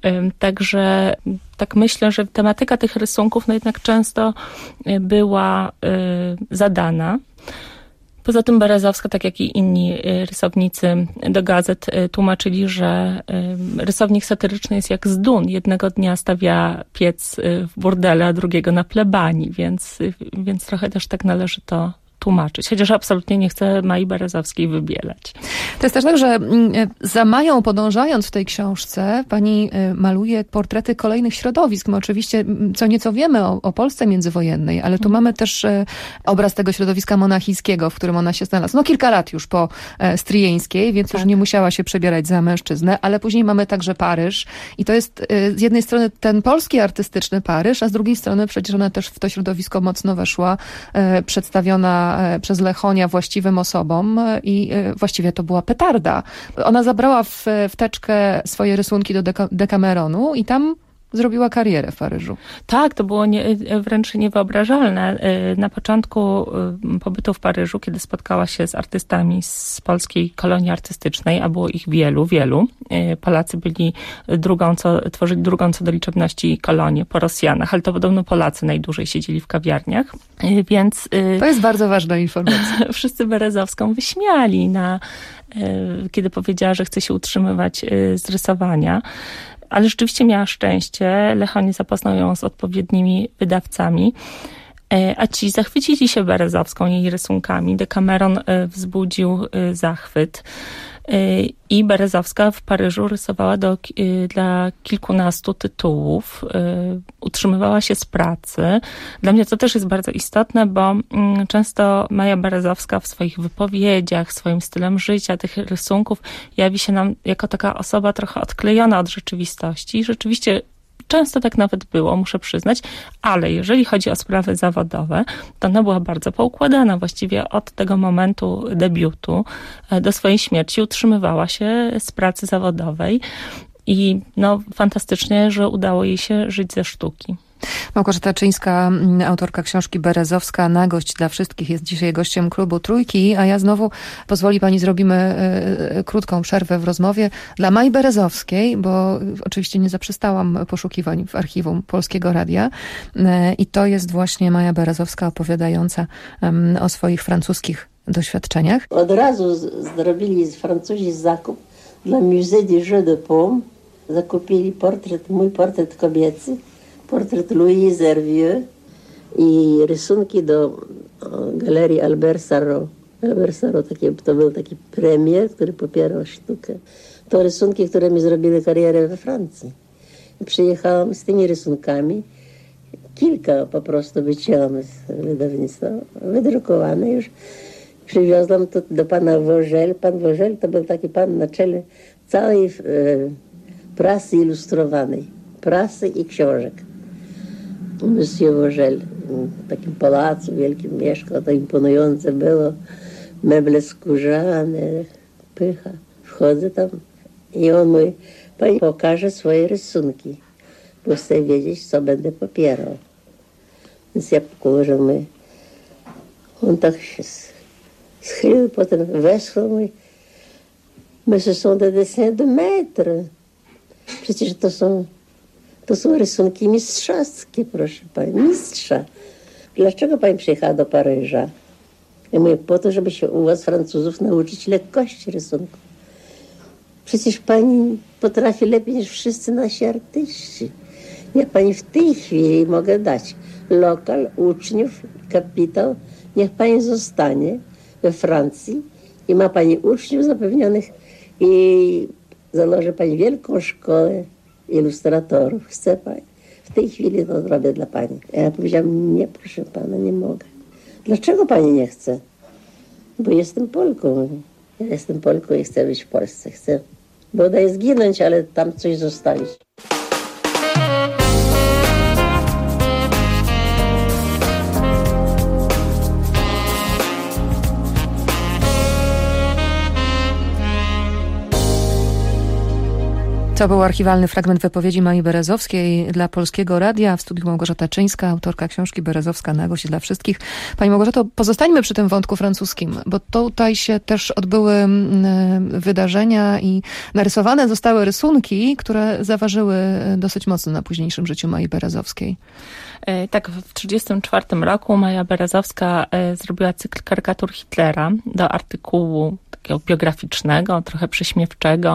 Także tak myślę, że tematyka tych rysunków no jednak często była zadana. Poza tym Berezowska, tak jak i inni rysownicy do gazet, tłumaczyli, że rysownik satyryczny jest jak z dun. Jednego dnia stawia piec w burdele, a drugiego na plebanii, więc, więc trochę też tak należy to tłumaczyć. Chociaż absolutnie nie chcę Mai Berezowskiej wybielać. To jest też tak, że za Mają podążając w tej książce, pani maluje portrety kolejnych środowisk. My oczywiście co nieco wiemy o, o Polsce międzywojennej, ale tu mm. mamy też obraz tego środowiska monachijskiego, w którym ona się znalazła. No kilka lat już po Stryjeńskiej, więc tak. już nie musiała się przebierać za mężczyznę, ale później mamy także Paryż i to jest z jednej strony ten polski artystyczny Paryż, a z drugiej strony przecież ona też w to środowisko mocno weszła, przedstawiona przez Lechonia właściwym osobom i właściwie to była petarda. Ona zabrała w, w teczkę swoje rysunki do Deka- Dekameronu i tam zrobiła karierę w Paryżu. Tak, to było nie, wręcz niewyobrażalne. Na początku pobytu w Paryżu, kiedy spotkała się z artystami z polskiej kolonii artystycznej, a było ich wielu, wielu. Polacy byli drugą, co, tworzyli drugą co do liczebności kolonię po Rosjanach, ale to podobno Polacy najdłużej siedzieli w kawiarniach, więc... To jest bardzo ważna informacja. Wszyscy Berezowską wyśmiali, na, kiedy powiedziała, że chce się utrzymywać z rysowania. Ale rzeczywiście miała szczęście. Lechonie zapoznał ją z odpowiednimi wydawcami, a ci zachwycili się Berezowską, jej rysunkami. Dekameron wzbudził zachwyt. I Berezowska w Paryżu rysowała do, dla kilkunastu tytułów. Utrzymywała się z pracy. Dla mnie to też jest bardzo istotne, bo często Maja Berezowska w swoich wypowiedziach, swoim stylem życia, tych rysunków jawi się nam jako taka osoba trochę odklejona od rzeczywistości. I rzeczywiście często tak nawet było, muszę przyznać, ale jeżeli chodzi o sprawy zawodowe, to ona była bardzo poukładana. Właściwie od tego momentu debiutu do swojej śmierci utrzymywała się z pracy zawodowej i no fantastycznie, że udało jej się żyć ze sztuki. Małgorzata Czyńska, autorka książki Berezowska, Nagość dla wszystkich, jest dzisiaj gościem klubu Trójki, a ja znowu, pozwoli pani, zrobimy y, krótką przerwę w rozmowie dla Mai Berezowskiej, bo oczywiście nie zaprzestałam poszukiwań w archiwum Polskiego Radia y, i to jest właśnie Maja Berezowska opowiadająca y, o swoich francuskich doświadczeniach. Od razu zrobili Francuzi zakup dla Musée des Jeux de Paume. Zakupili portret, mój portret kobiecy, portret Louise Hervieux i rysunki do galerii Albert Sarraut. Albert Sarraut takie, to był taki premier, który popierał sztukę. To rysunki, które mi zrobiły karierę we Francji. I przyjechałam z tymi rysunkami. Kilka po prostu wycięłam z wydawnictwa, wydrukowane już. Przywiozłam to do pana Vogel. Pan Vogel to był taki pan na czele całej e, prasy ilustrowanej. Prasy i książek. Monsieur Vogel. w takim pałacu wielkim mieszkał, to imponujące było, meble skórzane, pycha. Wchodzę tam i on mówi, pani pokaże swoje rysunki, bo chcę wiedzieć, co będę popierał. Więc ja położę, mówi, on tak się schylił, potem westchnął, mówi, mais ce sont des dessins de maître. Przecież to są, to są rysunki mistrzowskie, proszę pani, mistrza. Dlaczego pani przyjechała do Paryża? Ja mówię, po to, żeby się u was, Francuzów, nauczyć lekkości rysunku. Przecież pani potrafi lepiej niż wszyscy nasi artyści. Ja pani w tej chwili mogę dać lokal, uczniów, kapitał. Niech pani zostanie we Francji i ma pani uczniów zapewnionych i założy pani wielką szkołę ilustratorów. Chce pani? W tej chwili to zrobię dla pani. Ja powiedziałam, nie, proszę pana, nie mogę. Dlaczego pani nie chce? Bo jestem Polką. Ja jestem Polką i chcę być w Polsce. Chcę bodaj zginąć, ale tam coś zostawić. To był archiwalny fragment wypowiedzi Mai Berezowskiej dla Polskiego Radia. W studiu Małgorzata Czyńska, autorka książki Berezowska Nagość dla wszystkich. Pani Małgorzato, pozostańmy przy tym wątku francuskim, bo tutaj się też odbyły wydarzenia i narysowane zostały rysunki, które zaważyły dosyć mocno na późniejszym życiu Mai Berezowskiej. Tak, w tysiąc dziewięćset trzydziestym czwartym roku Maja Berezowska zrobiła cykl karykatur Hitlera do artykułu takiego biograficznego, trochę prześmiewczego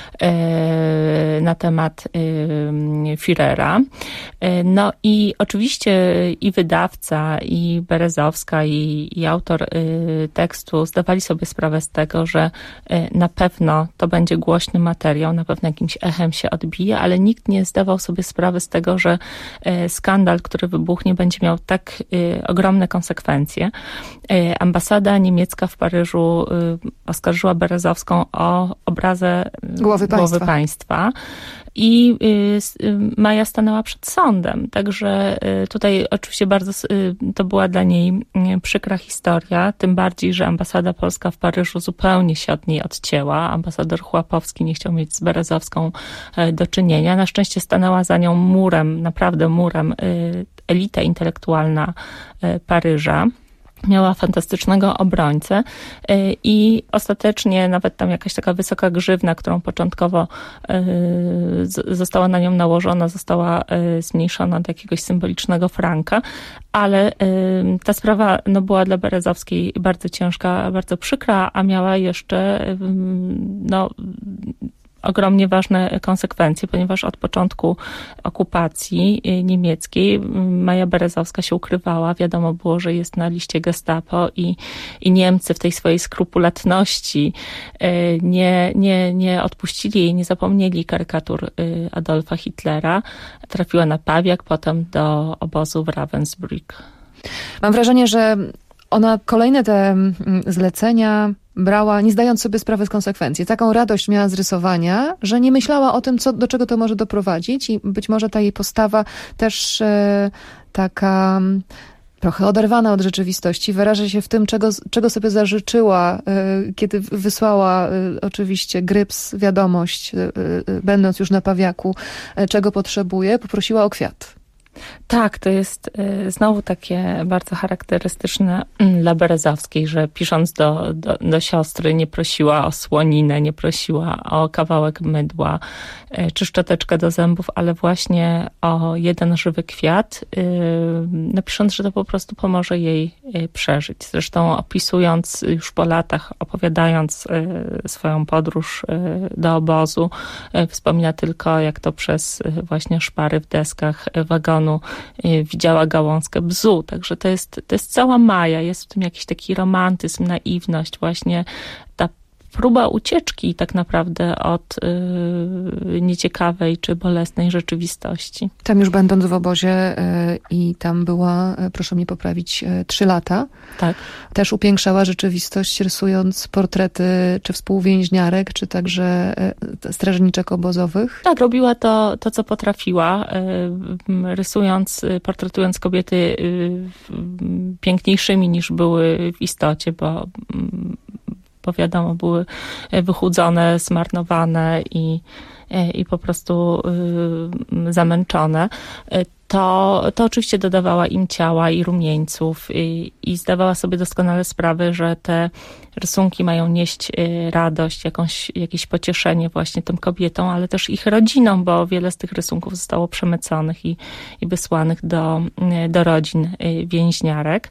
na temat Führera. No i oczywiście i wydawca, i Berezowska, i, i autor tekstu zdawali sobie sprawę z tego, że na pewno to będzie głośny materiał, na pewno jakimś echem się odbije, ale nikt nie zdawał sobie sprawy z tego, że skandal, który wybuchnie, będzie miał tak y, ogromne konsekwencje. Y, ambasada niemiecka w Paryżu y, oskarżyła Berezowską o obrazę głowy państwa. Głowy państwa. I y, y, Maja stanęła przed sądem. Także y, tutaj oczywiście bardzo y, to była dla niej y, przykra historia, tym bardziej, że ambasada polska w Paryżu zupełnie się od niej odcięła. Ambasador Chłapowski nie chciał mieć z Berezowską y, do czynienia. Na szczęście stanęła za nią murem, naprawdę murem, y, elita intelektualna y, Paryża. Miała fantastycznego obrońcę i ostatecznie nawet tam jakaś taka wysoka grzywna, którą początkowo została na nią nałożona, została zmniejszona do jakiegoś symbolicznego franka, ale ta sprawa no, była dla Berezowskiej bardzo ciężka, bardzo przykra, a miała jeszcze no, ogromnie ważne konsekwencje, ponieważ od początku okupacji niemieckiej Maja Berezowska się ukrywała. Wiadomo było, że jest na liście Gestapo i, i Niemcy w tej swojej skrupulatności nie, nie, nie odpuścili jej, nie zapomnieli karykatur Adolfa Hitlera. Trafiła na Pawiak, potem do obozu w Ravensbrück. Mam wrażenie, że ona kolejne te zlecenia brała, nie zdając sobie sprawy z konsekwencji. Taką radość miała z rysowania, że nie myślała o tym, co, do czego to może doprowadzić i być może ta jej postawa też e, taka trochę oderwana od rzeczywistości wyraża się w tym, czego, czego sobie zażyczyła, e, kiedy wysłała e, oczywiście Gryps wiadomość, e, e, będąc już na Pawiaku, e, czego potrzebuje, poprosiła o kwiat. Tak, to jest y, znowu takie bardzo charakterystyczne y, dla Berezowskiej, że pisząc do, do, do siostry nie prosiła o słoninę, nie prosiła o kawałek mydła y, czy szczoteczkę do zębów, ale właśnie o jeden żywy kwiat, y, no pisząc, że to po prostu pomoże jej y, przeżyć. Zresztą opisując już po latach, opowiadając y, swoją podróż y, do obozu, y, wspomina tylko, jak to przez y, właśnie szpary w deskach y, wagonu widziała gałązkę bzu, także to jest, to jest cała Maja, jest w tym jakiś taki romantyzm, naiwność, właśnie ta próba ucieczki tak naprawdę od y, nieciekawej czy bolesnej rzeczywistości. Tam już będąc w obozie y, i tam była, y, proszę mnie poprawić, y, trzy lata. Tak. Też upiększała rzeczywistość, rysując portrety czy współwięźniarek, czy także y, strażniczek obozowych. Tak, robiła to, to co potrafiła, y, rysując, y, portretując kobiety y, y, piękniejszymi niż były w istocie, bo y, bo wiadomo, były wychudzone, zmarnowane i, i po prostu y, zamęczone, to, to oczywiście dodawała im ciała i rumieńców i, i zdawała sobie doskonale sprawę, że te rysunki mają nieść radość, jakąś, jakieś pocieszenie właśnie tym kobietom, ale też ich rodzinom, bo wiele z tych rysunków zostało przemyconych i, i wysłanych do, do rodzin więźniarek.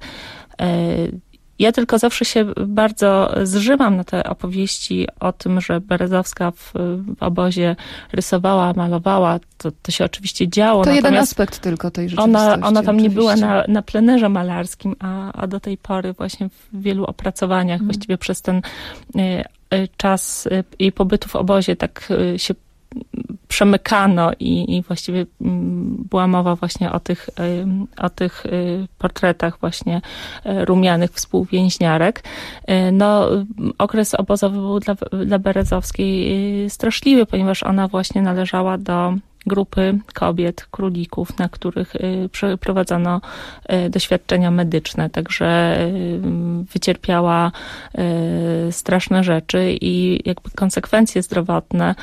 Ja tylko zawsze się bardzo zżymam na te opowieści o tym, że Berezowska w, w obozie rysowała, malowała. To, to się oczywiście działo. To Natomiast jeden aspekt tylko tej rzeczywistości. Ona, ona tam oczywiście. nie była na, na plenerze malarskim, a, a do tej pory właśnie w wielu opracowaniach, hmm. właściwie przez ten y, y, czas y, jej pobytu w obozie tak y, się przemykano i, i właściwie była mowa właśnie o tych, o tych portretach właśnie rumianych współwięźniarek. No, okres obozowy był dla, dla Berezowskiej straszliwy, ponieważ ona właśnie należała do grupy kobiet, królików, na których przeprowadzono doświadczenia medyczne, także wycierpiała straszne rzeczy i jakby konsekwencje zdrowotne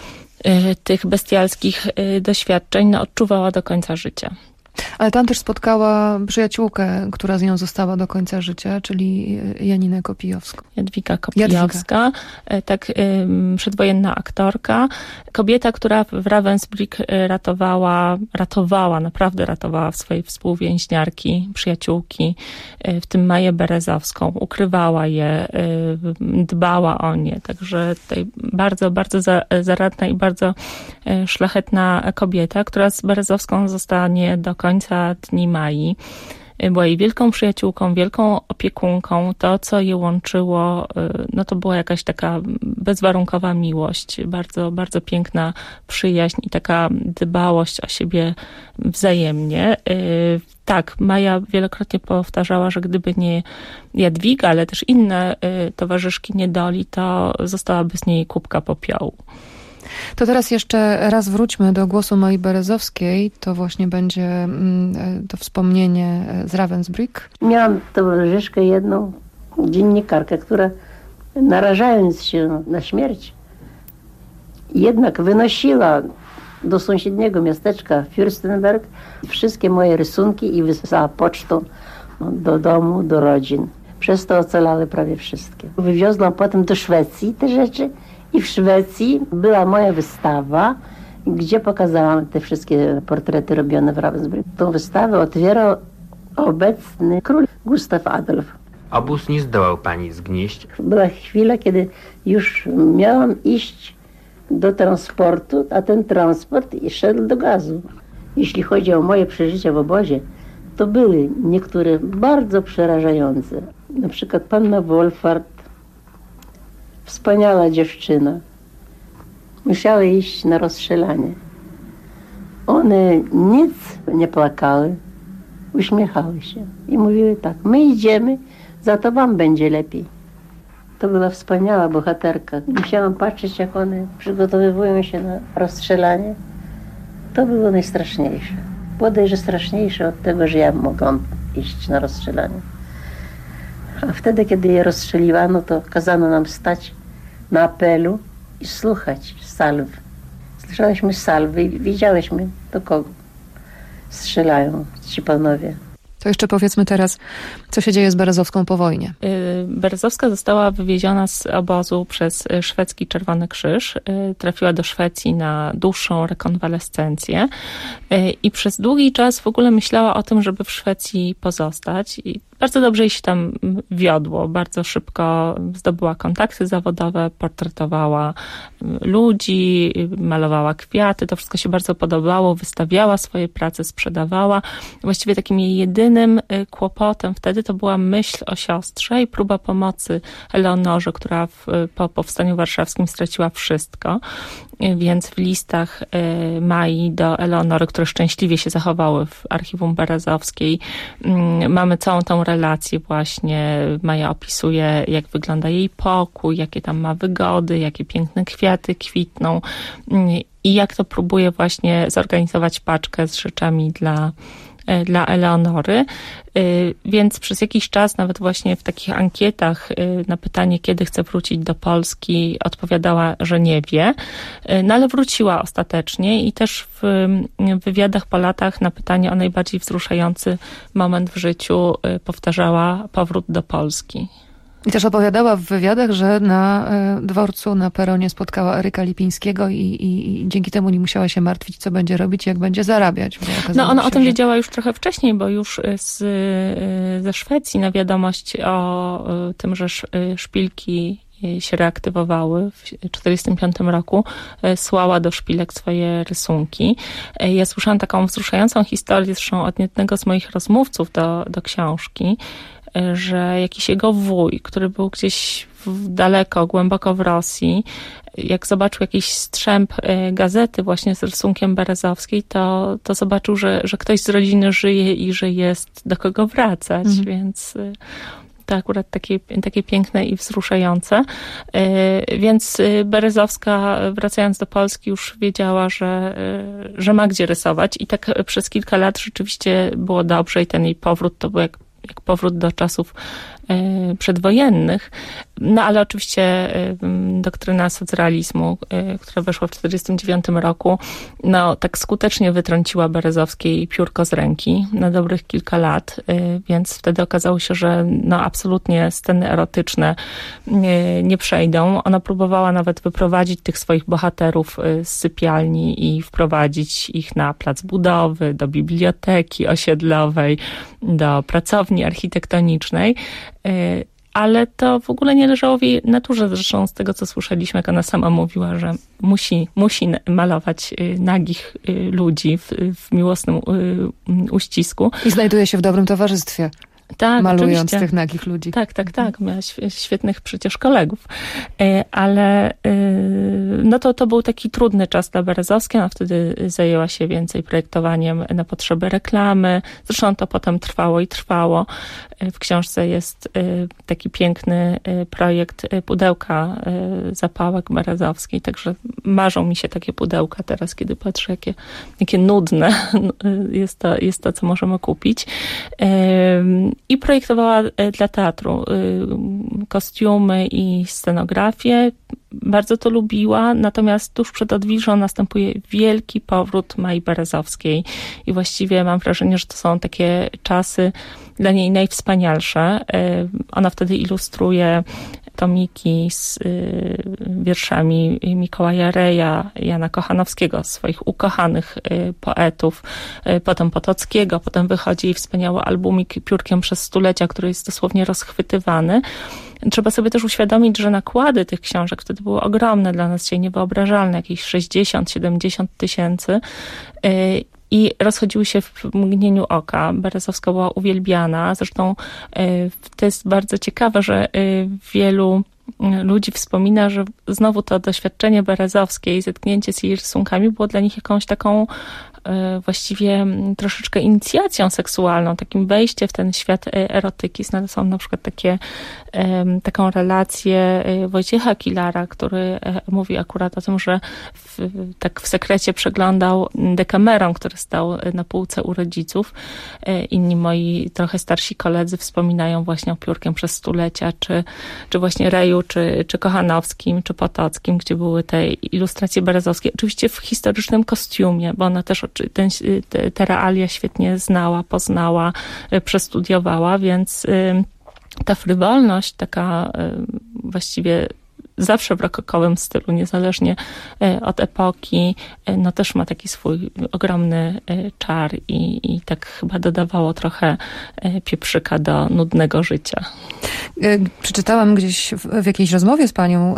tych bestialskich doświadczeń no, odczuwała do końca życia. Ale tam też spotkała przyjaciółkę, która z nią została do końca życia, czyli Janinę Kopijowską. Jadwiga Kopijowska, Jadwiga. Tak przedwojenna aktorka. Kobieta, która w Ravensbrück ratowała, ratowała, naprawdę ratowała swoje współwięźniarki, przyjaciółki, w tym Maję Berezowską. Ukrywała je, dbała o nie. Także tutaj bardzo, bardzo zaradna i bardzo szlachetna kobieta, która z Berezowską zostanie do końca końca dni Mai. Była jej wielką przyjaciółką, wielką opiekunką. To, co je łączyło, no to była jakaś taka bezwarunkowa miłość, bardzo, bardzo piękna przyjaźń i taka dbałość o siebie wzajemnie. Tak, Maja wielokrotnie powtarzała, że gdyby nie Jadwiga, ale też inne towarzyszki niedoli, to zostałaby z niej kubka popiołu. To teraz jeszcze raz wróćmy do głosu Mai Berezowskiej. To właśnie będzie to wspomnienie z Ravensbrück. Miałam towarzyszkę jedną, dziennikarkę, która narażając się na śmierć, jednak wynosiła do sąsiedniego miasteczka Fürstenberg wszystkie moje rysunki i wysłała pocztą do domu, do rodzin. Przez to ocalały prawie wszystkie. Wywiozłam potem do Szwecji te rzeczy. I w Szwecji była moja wystawa, gdzie pokazałam te wszystkie portrety robione w Ravensbrück. Tą wystawę otwierał obecny król Gustav Adolf. Obóz nie zdołał pani zgnieść. Była chwila, kiedy już miałam iść do transportu, a ten transport szedł do gazu. Jeśli chodzi o moje przeżycia w obozie, to były niektóre bardzo przerażające. Na przykład panna Wolfart, wspaniała dziewczyna. Musiała iść na rozstrzelanie. One nic nie płakały, uśmiechały się i mówiły tak, my idziemy, za to wam będzie lepiej. To była wspaniała bohaterka. Musiałam patrzeć, jak one przygotowywują się na rozstrzelanie. To było najstraszniejsze. Bodajże straszniejsze od tego, że ja mogłam iść na rozstrzelanie. A wtedy, kiedy je rozstrzeliwano, to kazano nam stać na apelu i słuchać salw. Słyszałyśmy salwy i wiedziałyśmy, do kogo strzelają ci panowie. To jeszcze powiedzmy teraz, co się dzieje z Berezowską po wojnie. Berezowska została wywieziona z obozu przez szwedzki Czerwony Krzyż. Trafiła do Szwecji na dłuższą rekonwalescencję i przez długi czas w ogóle myślała o tym, żeby w Szwecji pozostać. I bardzo dobrze jej się tam wiodło. Bardzo szybko zdobyła kontakty zawodowe, portretowała ludzi, malowała kwiaty. To wszystko się bardzo podobało. Wystawiała swoje prace, sprzedawała. Właściwie takim jej jedynym kłopotem wtedy to była myśl o siostrze i próba pomocy Eleonorze, która w, po powstaniu warszawskim straciła wszystko. Więc w listach Mai do Eleonory, które szczęśliwie się zachowały w archiwum Berezowskiej, mamy całą tą relację właśnie. Maja opisuje, jak wygląda jej pokój, jakie tam ma wygody, jakie piękne kwiaty kwitną i jak to próbuje właśnie zorganizować paczkę z rzeczami dla dla Eleonory, więc przez jakiś czas nawet właśnie w takich ankietach na pytanie, kiedy chce wrócić do Polski, odpowiadała, że nie wie, no ale wróciła ostatecznie i też w wywiadach po latach na pytanie o najbardziej wzruszający moment w życiu powtarzała powrót do Polski. I też opowiadała w wywiadach, że na dworcu, na peronie spotkała Eryka Lipińskiego i, i, i dzięki temu nie musiała się martwić, co będzie robić, jak będzie zarabiać. No ona się, o tym że... wiedziała już trochę wcześniej, bo już z, ze Szwecji na wiadomość o tym, że szpilki się reaktywowały w tysiąc dziewięćset czterdziestym piątym roku, słała do szpilek swoje rysunki. Ja słyszałam taką wzruszającą historię, zresztą od jednego z moich rozmówców do, do książki, że jakiś jego wuj, który był gdzieś w, daleko, głęboko w Rosji, jak zobaczył jakiś strzęp gazety właśnie z rysunkiem Berezowskiej, to, to zobaczył, że, że ktoś z rodziny żyje i że jest do kogo wracać, mhm. więc to akurat takie, takie piękne i wzruszające. Więc Berezowska, wracając do Polski, już wiedziała, że, że ma gdzie rysować i tak przez kilka lat rzeczywiście było dobrze i ten jej powrót to był jak jak powrót do czasów y, przedwojennych. No ale oczywiście y, doktryna socrealizmu, y, która weszła w tysiąc dziewięćset czterdziestym dziewiątym roku, no tak skutecznie wytrąciła Berezowskiej piórko z ręki na dobrych kilka lat, y, więc wtedy okazało się, że no absolutnie sceny erotyczne y, nie przejdą. Ona próbowała nawet wyprowadzić tych swoich bohaterów y, z sypialni i wprowadzić ich na plac budowy, do biblioteki osiedlowej, do pracowni architektonicznej, ale to w ogóle nie leżało w jej naturze. Zresztą z tego, co słyszeliśmy, jak ona sama mówiła, że musi, musi malować nagich ludzi w, w miłosnym uścisku. I znajduje się w dobrym towarzystwie. Tak, malując oczywiście. tych nagich ludzi. Tak, tak, tak. Miała świetnych przecież kolegów. Ale no to, to był taki trudny czas dla Berezowskiej. Ona wtedy zajęła się więcej projektowaniem na potrzeby reklamy. Zresztą to potem trwało i trwało. W książce jest taki piękny projekt pudełka zapałek Berezowskiej. Także marzą mi się takie pudełka teraz, kiedy patrzę, jakie, jakie nudne jest to, jest to, co możemy kupić. I projektowała dla teatru kostiumy i scenografię. Bardzo to lubiła, natomiast tuż przed Odwilżą następuje wielki powrót Mai Berezowskiej i właściwie mam wrażenie, że to są takie czasy dla niej najwspanialsze. Ona wtedy ilustruje tomiki z y, wierszami Mikołaja Reja, Jana Kochanowskiego, swoich ukochanych y, poetów, y, potem Potockiego, potem wychodzi jej wspaniały albumik Piórkiem przez stulecia, który jest dosłownie rozchwytywany. Trzeba sobie też uświadomić, że nakłady tych książek wtedy były ogromne, dla nas dzisiaj niewyobrażalne, jakieś sześćdziesiąt siedemdziesiąt tysięcy. Y, I rozchodziły się w mgnieniu oka. Berezowska była uwielbiana. Zresztą to jest bardzo ciekawe, że wielu ludzi wspomina, że znowu to doświadczenie Berezowskiej, zetknięcie z jej rysunkami było dla nich jakąś taką właściwie troszeczkę inicjacją seksualną, takim wejściem w ten świat erotyki. Znane są na przykład takie, taką relację Wojciecha Kilara, który mówi akurat o tym, że w, tak w sekrecie przeglądał Dekameron, który stał na półce u rodziców. Inni moi trochę starsi koledzy wspominają właśnie o Piórkiem przez stulecia, czy, czy właśnie Reju, czy, czy Kochanowskim, czy Potockim, gdzie były te ilustracje berezowskie. Oczywiście w historycznym kostiumie, bo ona też ten, te, te realia świetnie znała, poznała, przestudiowała, więc ta frywolność, taka właściwie zawsze w rokokowym stylu, niezależnie od epoki, no też ma taki swój ogromny czar i, i tak chyba dodawało trochę pieprzyka do nudnego życia. Przeczytałam gdzieś w, w jakiejś rozmowie z panią,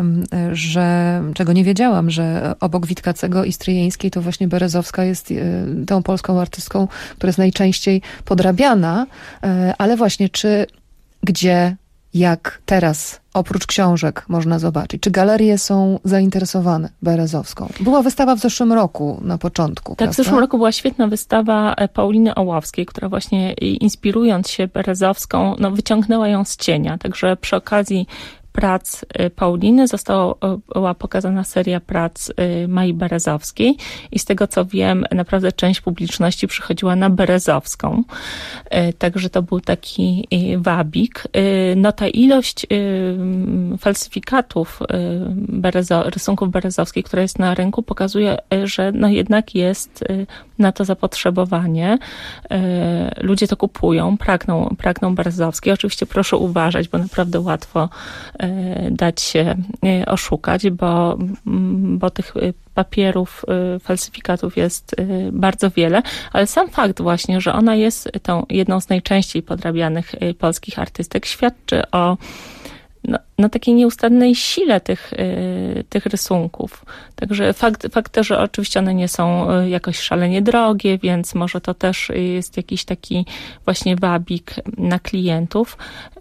że, czego nie wiedziałam, że obok Witkacego i Stryjeńskiej to właśnie Berezowska jest tą polską artystką, która jest najczęściej podrabiana, ale właśnie czy, gdzie, jak teraz oprócz książek można zobaczyć? Czy galerie są zainteresowane Berezowską? Była wystawa w zeszłym roku na początku, Tak, prawda? w zeszłym roku była świetna wystawa Pauliny Ołowskiej, która właśnie inspirując się Berezowską, no, wyciągnęła ją z cienia. Także przy okazji prac Pauliny została pokazana seria prac Mai Berezowskiej i z tego co wiem, naprawdę część publiczności przychodziła na Berezowską. Także to był taki wabik. No ta ilość falsyfikatów Berezo- rysunków Berezowskiej, która jest na rynku, pokazuje, że no jednak jest na to zapotrzebowanie. Ludzie to kupują, pragną, pragną Berezowskiej. Oczywiście proszę uważać, bo naprawdę łatwo dać się oszukać, bo, bo tych papierów, falsyfikatów jest bardzo wiele, ale sam fakt właśnie, że ona jest tą jedną z najczęściej podrabianych polskich artystek, świadczy o no, no takiej nieustannej sile tych, tych rysunków. Także fakt, fakt też, że oczywiście one nie są jakoś szalenie drogie, więc może to też jest jakiś taki właśnie wabik na klientów,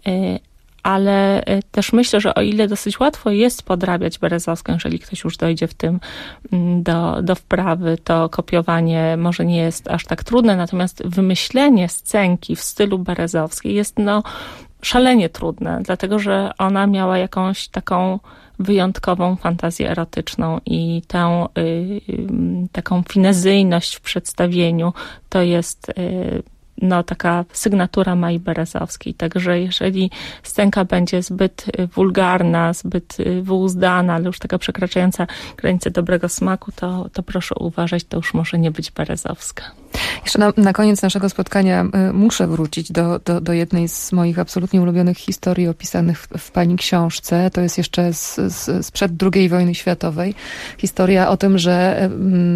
ale też myślę, że o ile dosyć łatwo jest podrabiać Berezowską, jeżeli ktoś już dojdzie w tym do, do wprawy, to kopiowanie może nie jest aż tak trudne, natomiast wymyślenie scenki w stylu Berezowskiej jest no szalenie trudne, dlatego że ona miała jakąś taką wyjątkową fantazję erotyczną i tę y, y, taką finezyjność w przedstawieniu to jest y, no taka sygnatura Mai Berezowskiej. Także jeżeli scenka będzie zbyt wulgarna, zbyt wyuzdana, ale już taka przekraczająca granicę dobrego smaku, to, to proszę uważać, to już może nie być Berezowska. Jeszcze na, na koniec naszego spotkania y, muszę wrócić do, do, do jednej z moich absolutnie ulubionych historii opisanych w, w pani książce. To jest jeszcze z, z, sprzed drugiej wojny światowej. Historia o tym, że y,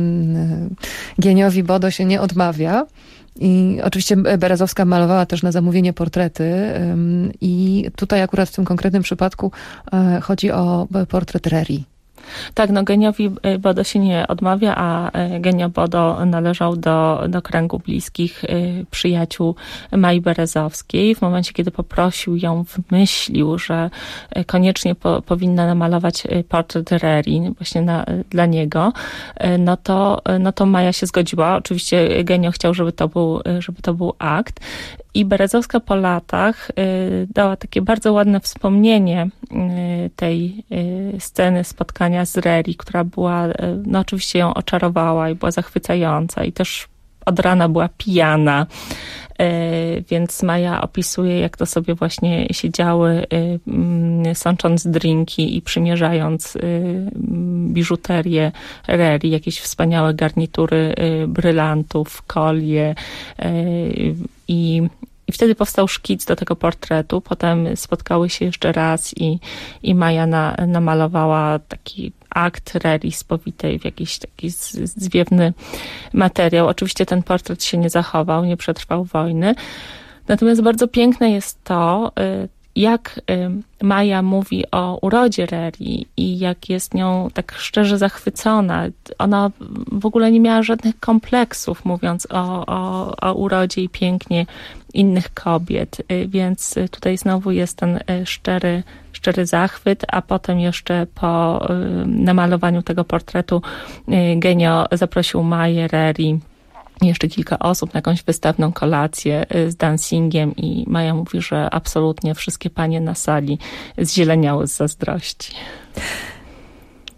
y, Gieniowi Bodo się nie odmawia. I oczywiście Berezowska malowała też na zamówienie portrety i tutaj akurat w tym konkretnym przypadku chodzi o portret Reri. Tak, no Geniowi Bodo się nie odmawia, a Genio Bodo należał do, do kręgu bliskich przyjaciół Mai Berezowskiej. W momencie, kiedy poprosił ją, wymyślił, że koniecznie po, powinna namalować portret Reri właśnie na, dla niego, no to, no to Maja się zgodziła. Oczywiście Genio chciał, żeby to był, żeby to był akt. I Berezowska po latach y, dała takie bardzo ładne wspomnienie y, tej y, sceny spotkania z Reri, która była, y, no oczywiście ją oczarowała i była zachwycająca i też od rana była pijana. Y, więc Maja opisuje, jak to sobie właśnie siedziały y, y, sącząc drinki i przymierzając y, biżuterię Reri, jakieś wspaniałe garnitury y, brylantów, kolie y, i I wtedy powstał szkic do tego portretu. Potem spotkały się jeszcze raz i, i Maja na, namalowała taki akt Reri spowitej w jakiś taki zwiewny materiał. Oczywiście ten portret się nie zachował, nie przetrwał wojny. Natomiast bardzo piękne jest to, jak Maja mówi o urodzie Reri i jak jest nią tak szczerze zachwycona. Ona w ogóle nie miała żadnych kompleksów, mówiąc o, o, o urodzie i pięknie innych kobiet. Więc tutaj znowu jest ten szczery, szczery zachwyt, a potem jeszcze po namalowaniu tego portretu Genio zaprosił Maję, Reri, jeszcze kilka osób na jakąś wystawną kolację z dancingiem i Maja mówi, że absolutnie wszystkie panie na sali zzieleniały z zazdrości.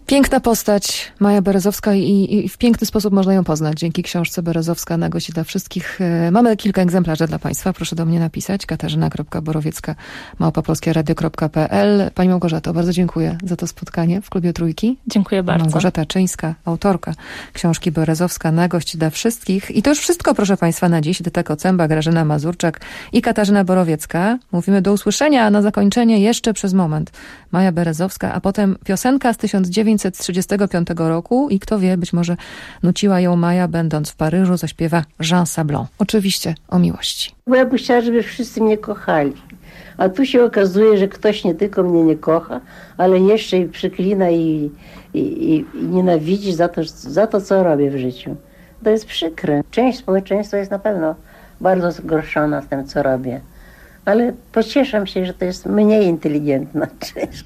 Piękna postać, Maja Berezowska i, i w piękny sposób można ją poznać dzięki książce Berezowska Nagość dla wszystkich. Mamy kilka egzemplarzy dla Państwa, proszę do mnie napisać. katarzyna kropka borowiecka małpa polskie radio kropka pe el. Pani Małgorzato, bardzo dziękuję za to spotkanie w Klubie Trójki. Dziękuję bardzo. Małgorzata Czyńska, autorka książki Berezowska Nagość dla wszystkich. I to już wszystko, proszę Państwa, na dziś. Edyta Kocęba, Grażyna Mazurczak i Katarzyna Borowiecka. Mówimy do usłyszenia, a na zakończenie jeszcze przez moment Maja Berezowska, a potem piosenka z tysiąc dziewięćset trzydziestego piątego roku i kto wie, być może nuciła ją Maja, będąc w Paryżu, zaśpiewa Jean Sablon. Oczywiście o miłości. Bo ja bym chciała, żeby wszyscy mnie kochali. A tu się okazuje, że ktoś nie tylko mnie nie kocha, ale jeszcze i przyklina i, i, i, i nienawidzi za to, za to, co robię w życiu. To jest przykre. Część społeczeństwa jest na pewno bardzo zgorszona z tym, co robię. Ale pocieszam się, że to jest mniej inteligentna część.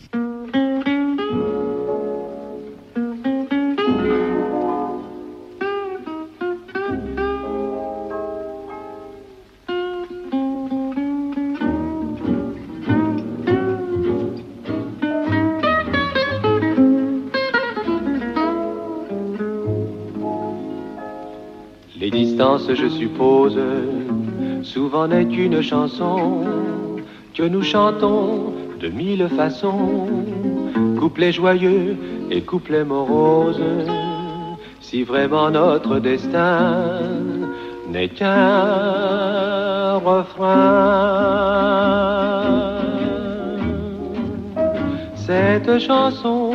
Les distances, je suppose, souvent n'est qu'une chanson que nous chantons de mille façons, couplets joyeux et couplets moroses. Si vraiment notre destin n'est qu'un refrain, cette chanson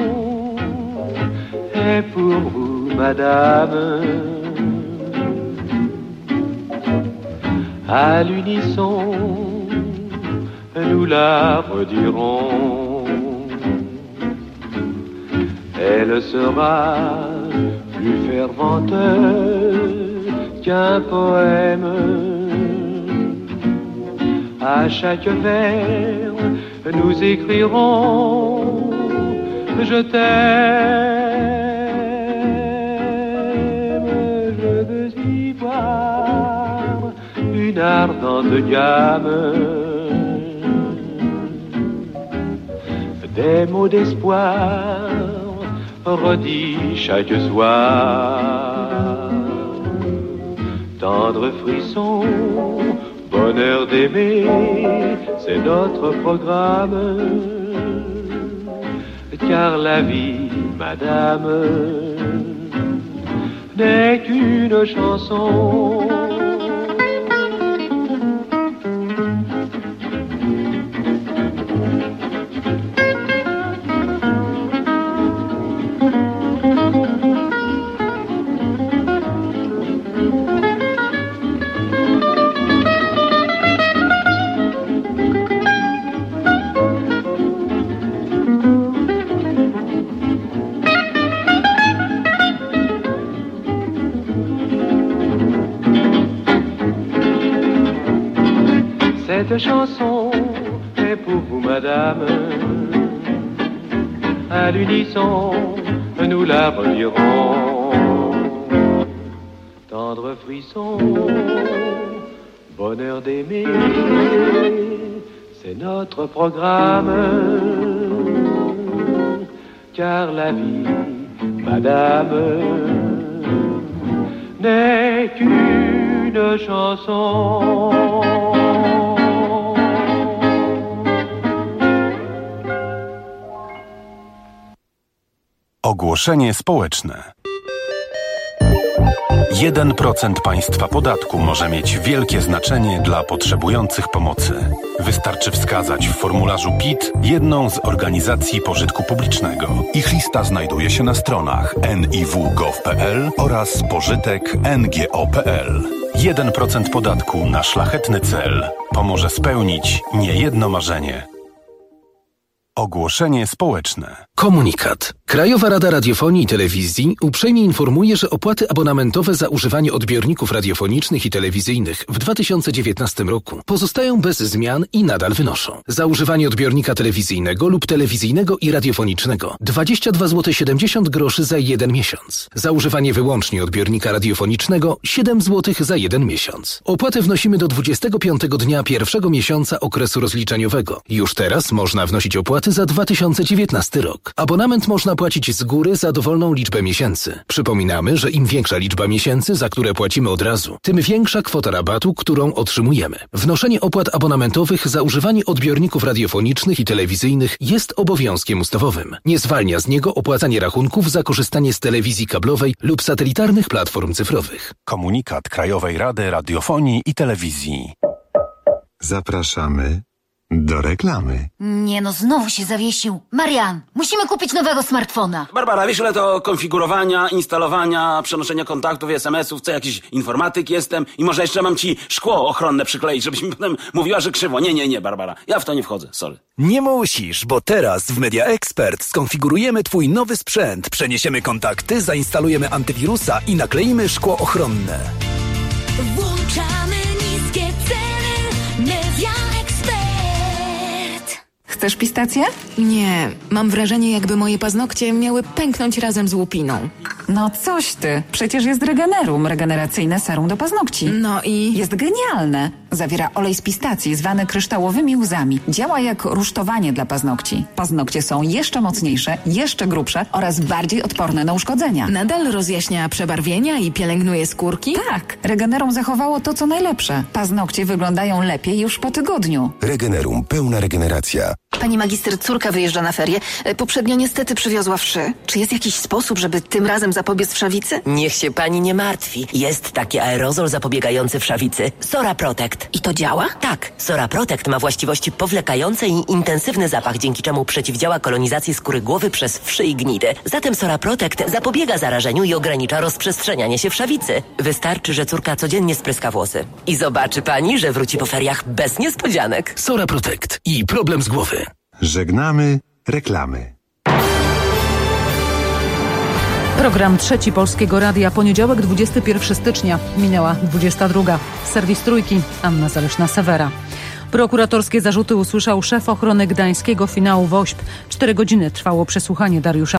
est pour vous, madame. À l'unisson, nous la redirons. Elle sera plus fervente qu'un poème. À chaque vers, nous écrirons je t'aime, je veux y voir une ardente gamme, des mots d'espoir redits chaque soir, tendre frisson, bonheur d'aimer, c'est notre programme, car la vie, madame, n'est qu'une chanson. Cette chanson est pour vous, madame. À l'unisson, nous la relirons. Tendre frisson, bonheur d'aimer, c'est notre programme. Car la vie, madame, n'est qu'une chanson. Ogłoszenie społeczne. jeden procent państwa podatku może mieć wielkie znaczenie dla potrzebujących pomocy. Wystarczy wskazać w formularzu P I T jedną z organizacji pożytku publicznego. Ich lista znajduje się na stronach en i w kropka gov kropka pe el oraz pożytek kropka en ge o kropka pe el. jeden procent podatku na szlachetny cel pomoże spełnić niejedno marzenie. Ogłoszenie społeczne. Komunikat. Krajowa Rada Radiofonii i Telewizji uprzejmie informuje, że opłaty abonamentowe za używanie odbiorników radiofonicznych i telewizyjnych w dwa tysiące dziewiętnastym roku pozostają bez zmian i nadal wynoszą. Za używanie odbiornika telewizyjnego lub telewizyjnego i radiofonicznego dwadzieścia dwa złote siedemdziesiąt groszy za jeden miesiąc. Za używanie wyłącznie odbiornika radiofonicznego siedem złotych za jeden miesiąc. Opłatę wnosimy do dwudziestego piątego dnia pierwszego miesiąca okresu rozliczeniowego. Już teraz można wnosić opłaty za dwa tysiące dziewiętnasty rok. rok. Abonament można płacić z góry za dowolną liczbę miesięcy. Przypominamy, że im większa liczba miesięcy, za które płacimy od razu, tym większa kwota rabatu, którą otrzymujemy. Wnoszenie opłat abonamentowych za używanie odbiorników radiofonicznych i telewizyjnych jest obowiązkiem ustawowym. Nie zwalnia z niego opłacanie rachunków za korzystanie z telewizji kablowej lub satelitarnych platform cyfrowych. Komunikat Krajowej Rady Radiofonii i Telewizji. Zapraszamy do reklamy. Nie no, znowu się zawiesił. Marian, musimy kupić nowego smartfona. Barbara, wiesz ile to konfigurowania, instalowania, przenoszenia kontaktów i es em esów, co jakiś informatyk jestem i może jeszcze mam ci szkło ochronne przykleić, żebyś mi potem mówiła, że krzywo. Nie, nie, nie, Barbara, ja w to nie wchodzę, sorry. Nie musisz, bo teraz w Media Expert skonfigurujemy twój nowy sprzęt, przeniesiemy kontakty, zainstalujemy antywirusa i nakleimy szkło ochronne. Włączamy niskie ceny. Media Expert. Chcesz pistację? Nie, mam wrażenie, jakby moje paznokcie miały pęknąć razem z łupiną. No coś ty, przecież jest Regenerum, regeneracyjne serum do paznokci. No i? Jest genialne. Zawiera olej z pistacji zwany kryształowymi łzami. Działa jak rusztowanie dla paznokci. Paznokcie są jeszcze mocniejsze, jeszcze grubsze oraz bardziej odporne na uszkodzenia. Nadal rozjaśnia przebarwienia i pielęgnuje skórki? Tak, Regenerum zachowało to, co najlepsze. Paznokcie wyglądają lepiej już po tygodniu. Regenerum, pełna regeneracja. Pani magister, córka wyjeżdża na ferie. Poprzednio niestety przywiozła wszy. Czy jest jakiś sposób, żeby tym razem zapobiec wszawicy? Niech się pani nie martwi. Jest taki aerozol zapobiegający wszawicy. Sora Protect. I to działa? Tak. Sora Protect ma właściwości powlekające i intensywny zapach, dzięki czemu przeciwdziała kolonizacji skóry głowy przez wszy i gnidy. Zatem Sora Protect zapobiega zarażeniu i ogranicza rozprzestrzenianie się wszawicy. Wystarczy, że córka codziennie spryska włosy. I zobaczy pani, że wróci po feriach bez niespodzianek. Sora Protect i problem z głowy. Żegnamy reklamy. Program Trzeci Polskiego Radia, poniedziałek dwudziestego pierwszego stycznia, minęła dwudziesta druga. Serwis Trójki, Anna Zależna-Sewera. Prokuratorskie zarzuty usłyszał szef ochrony gdańskiego finału WOŚP. Cztery godziny trwało przesłuchanie Dariusza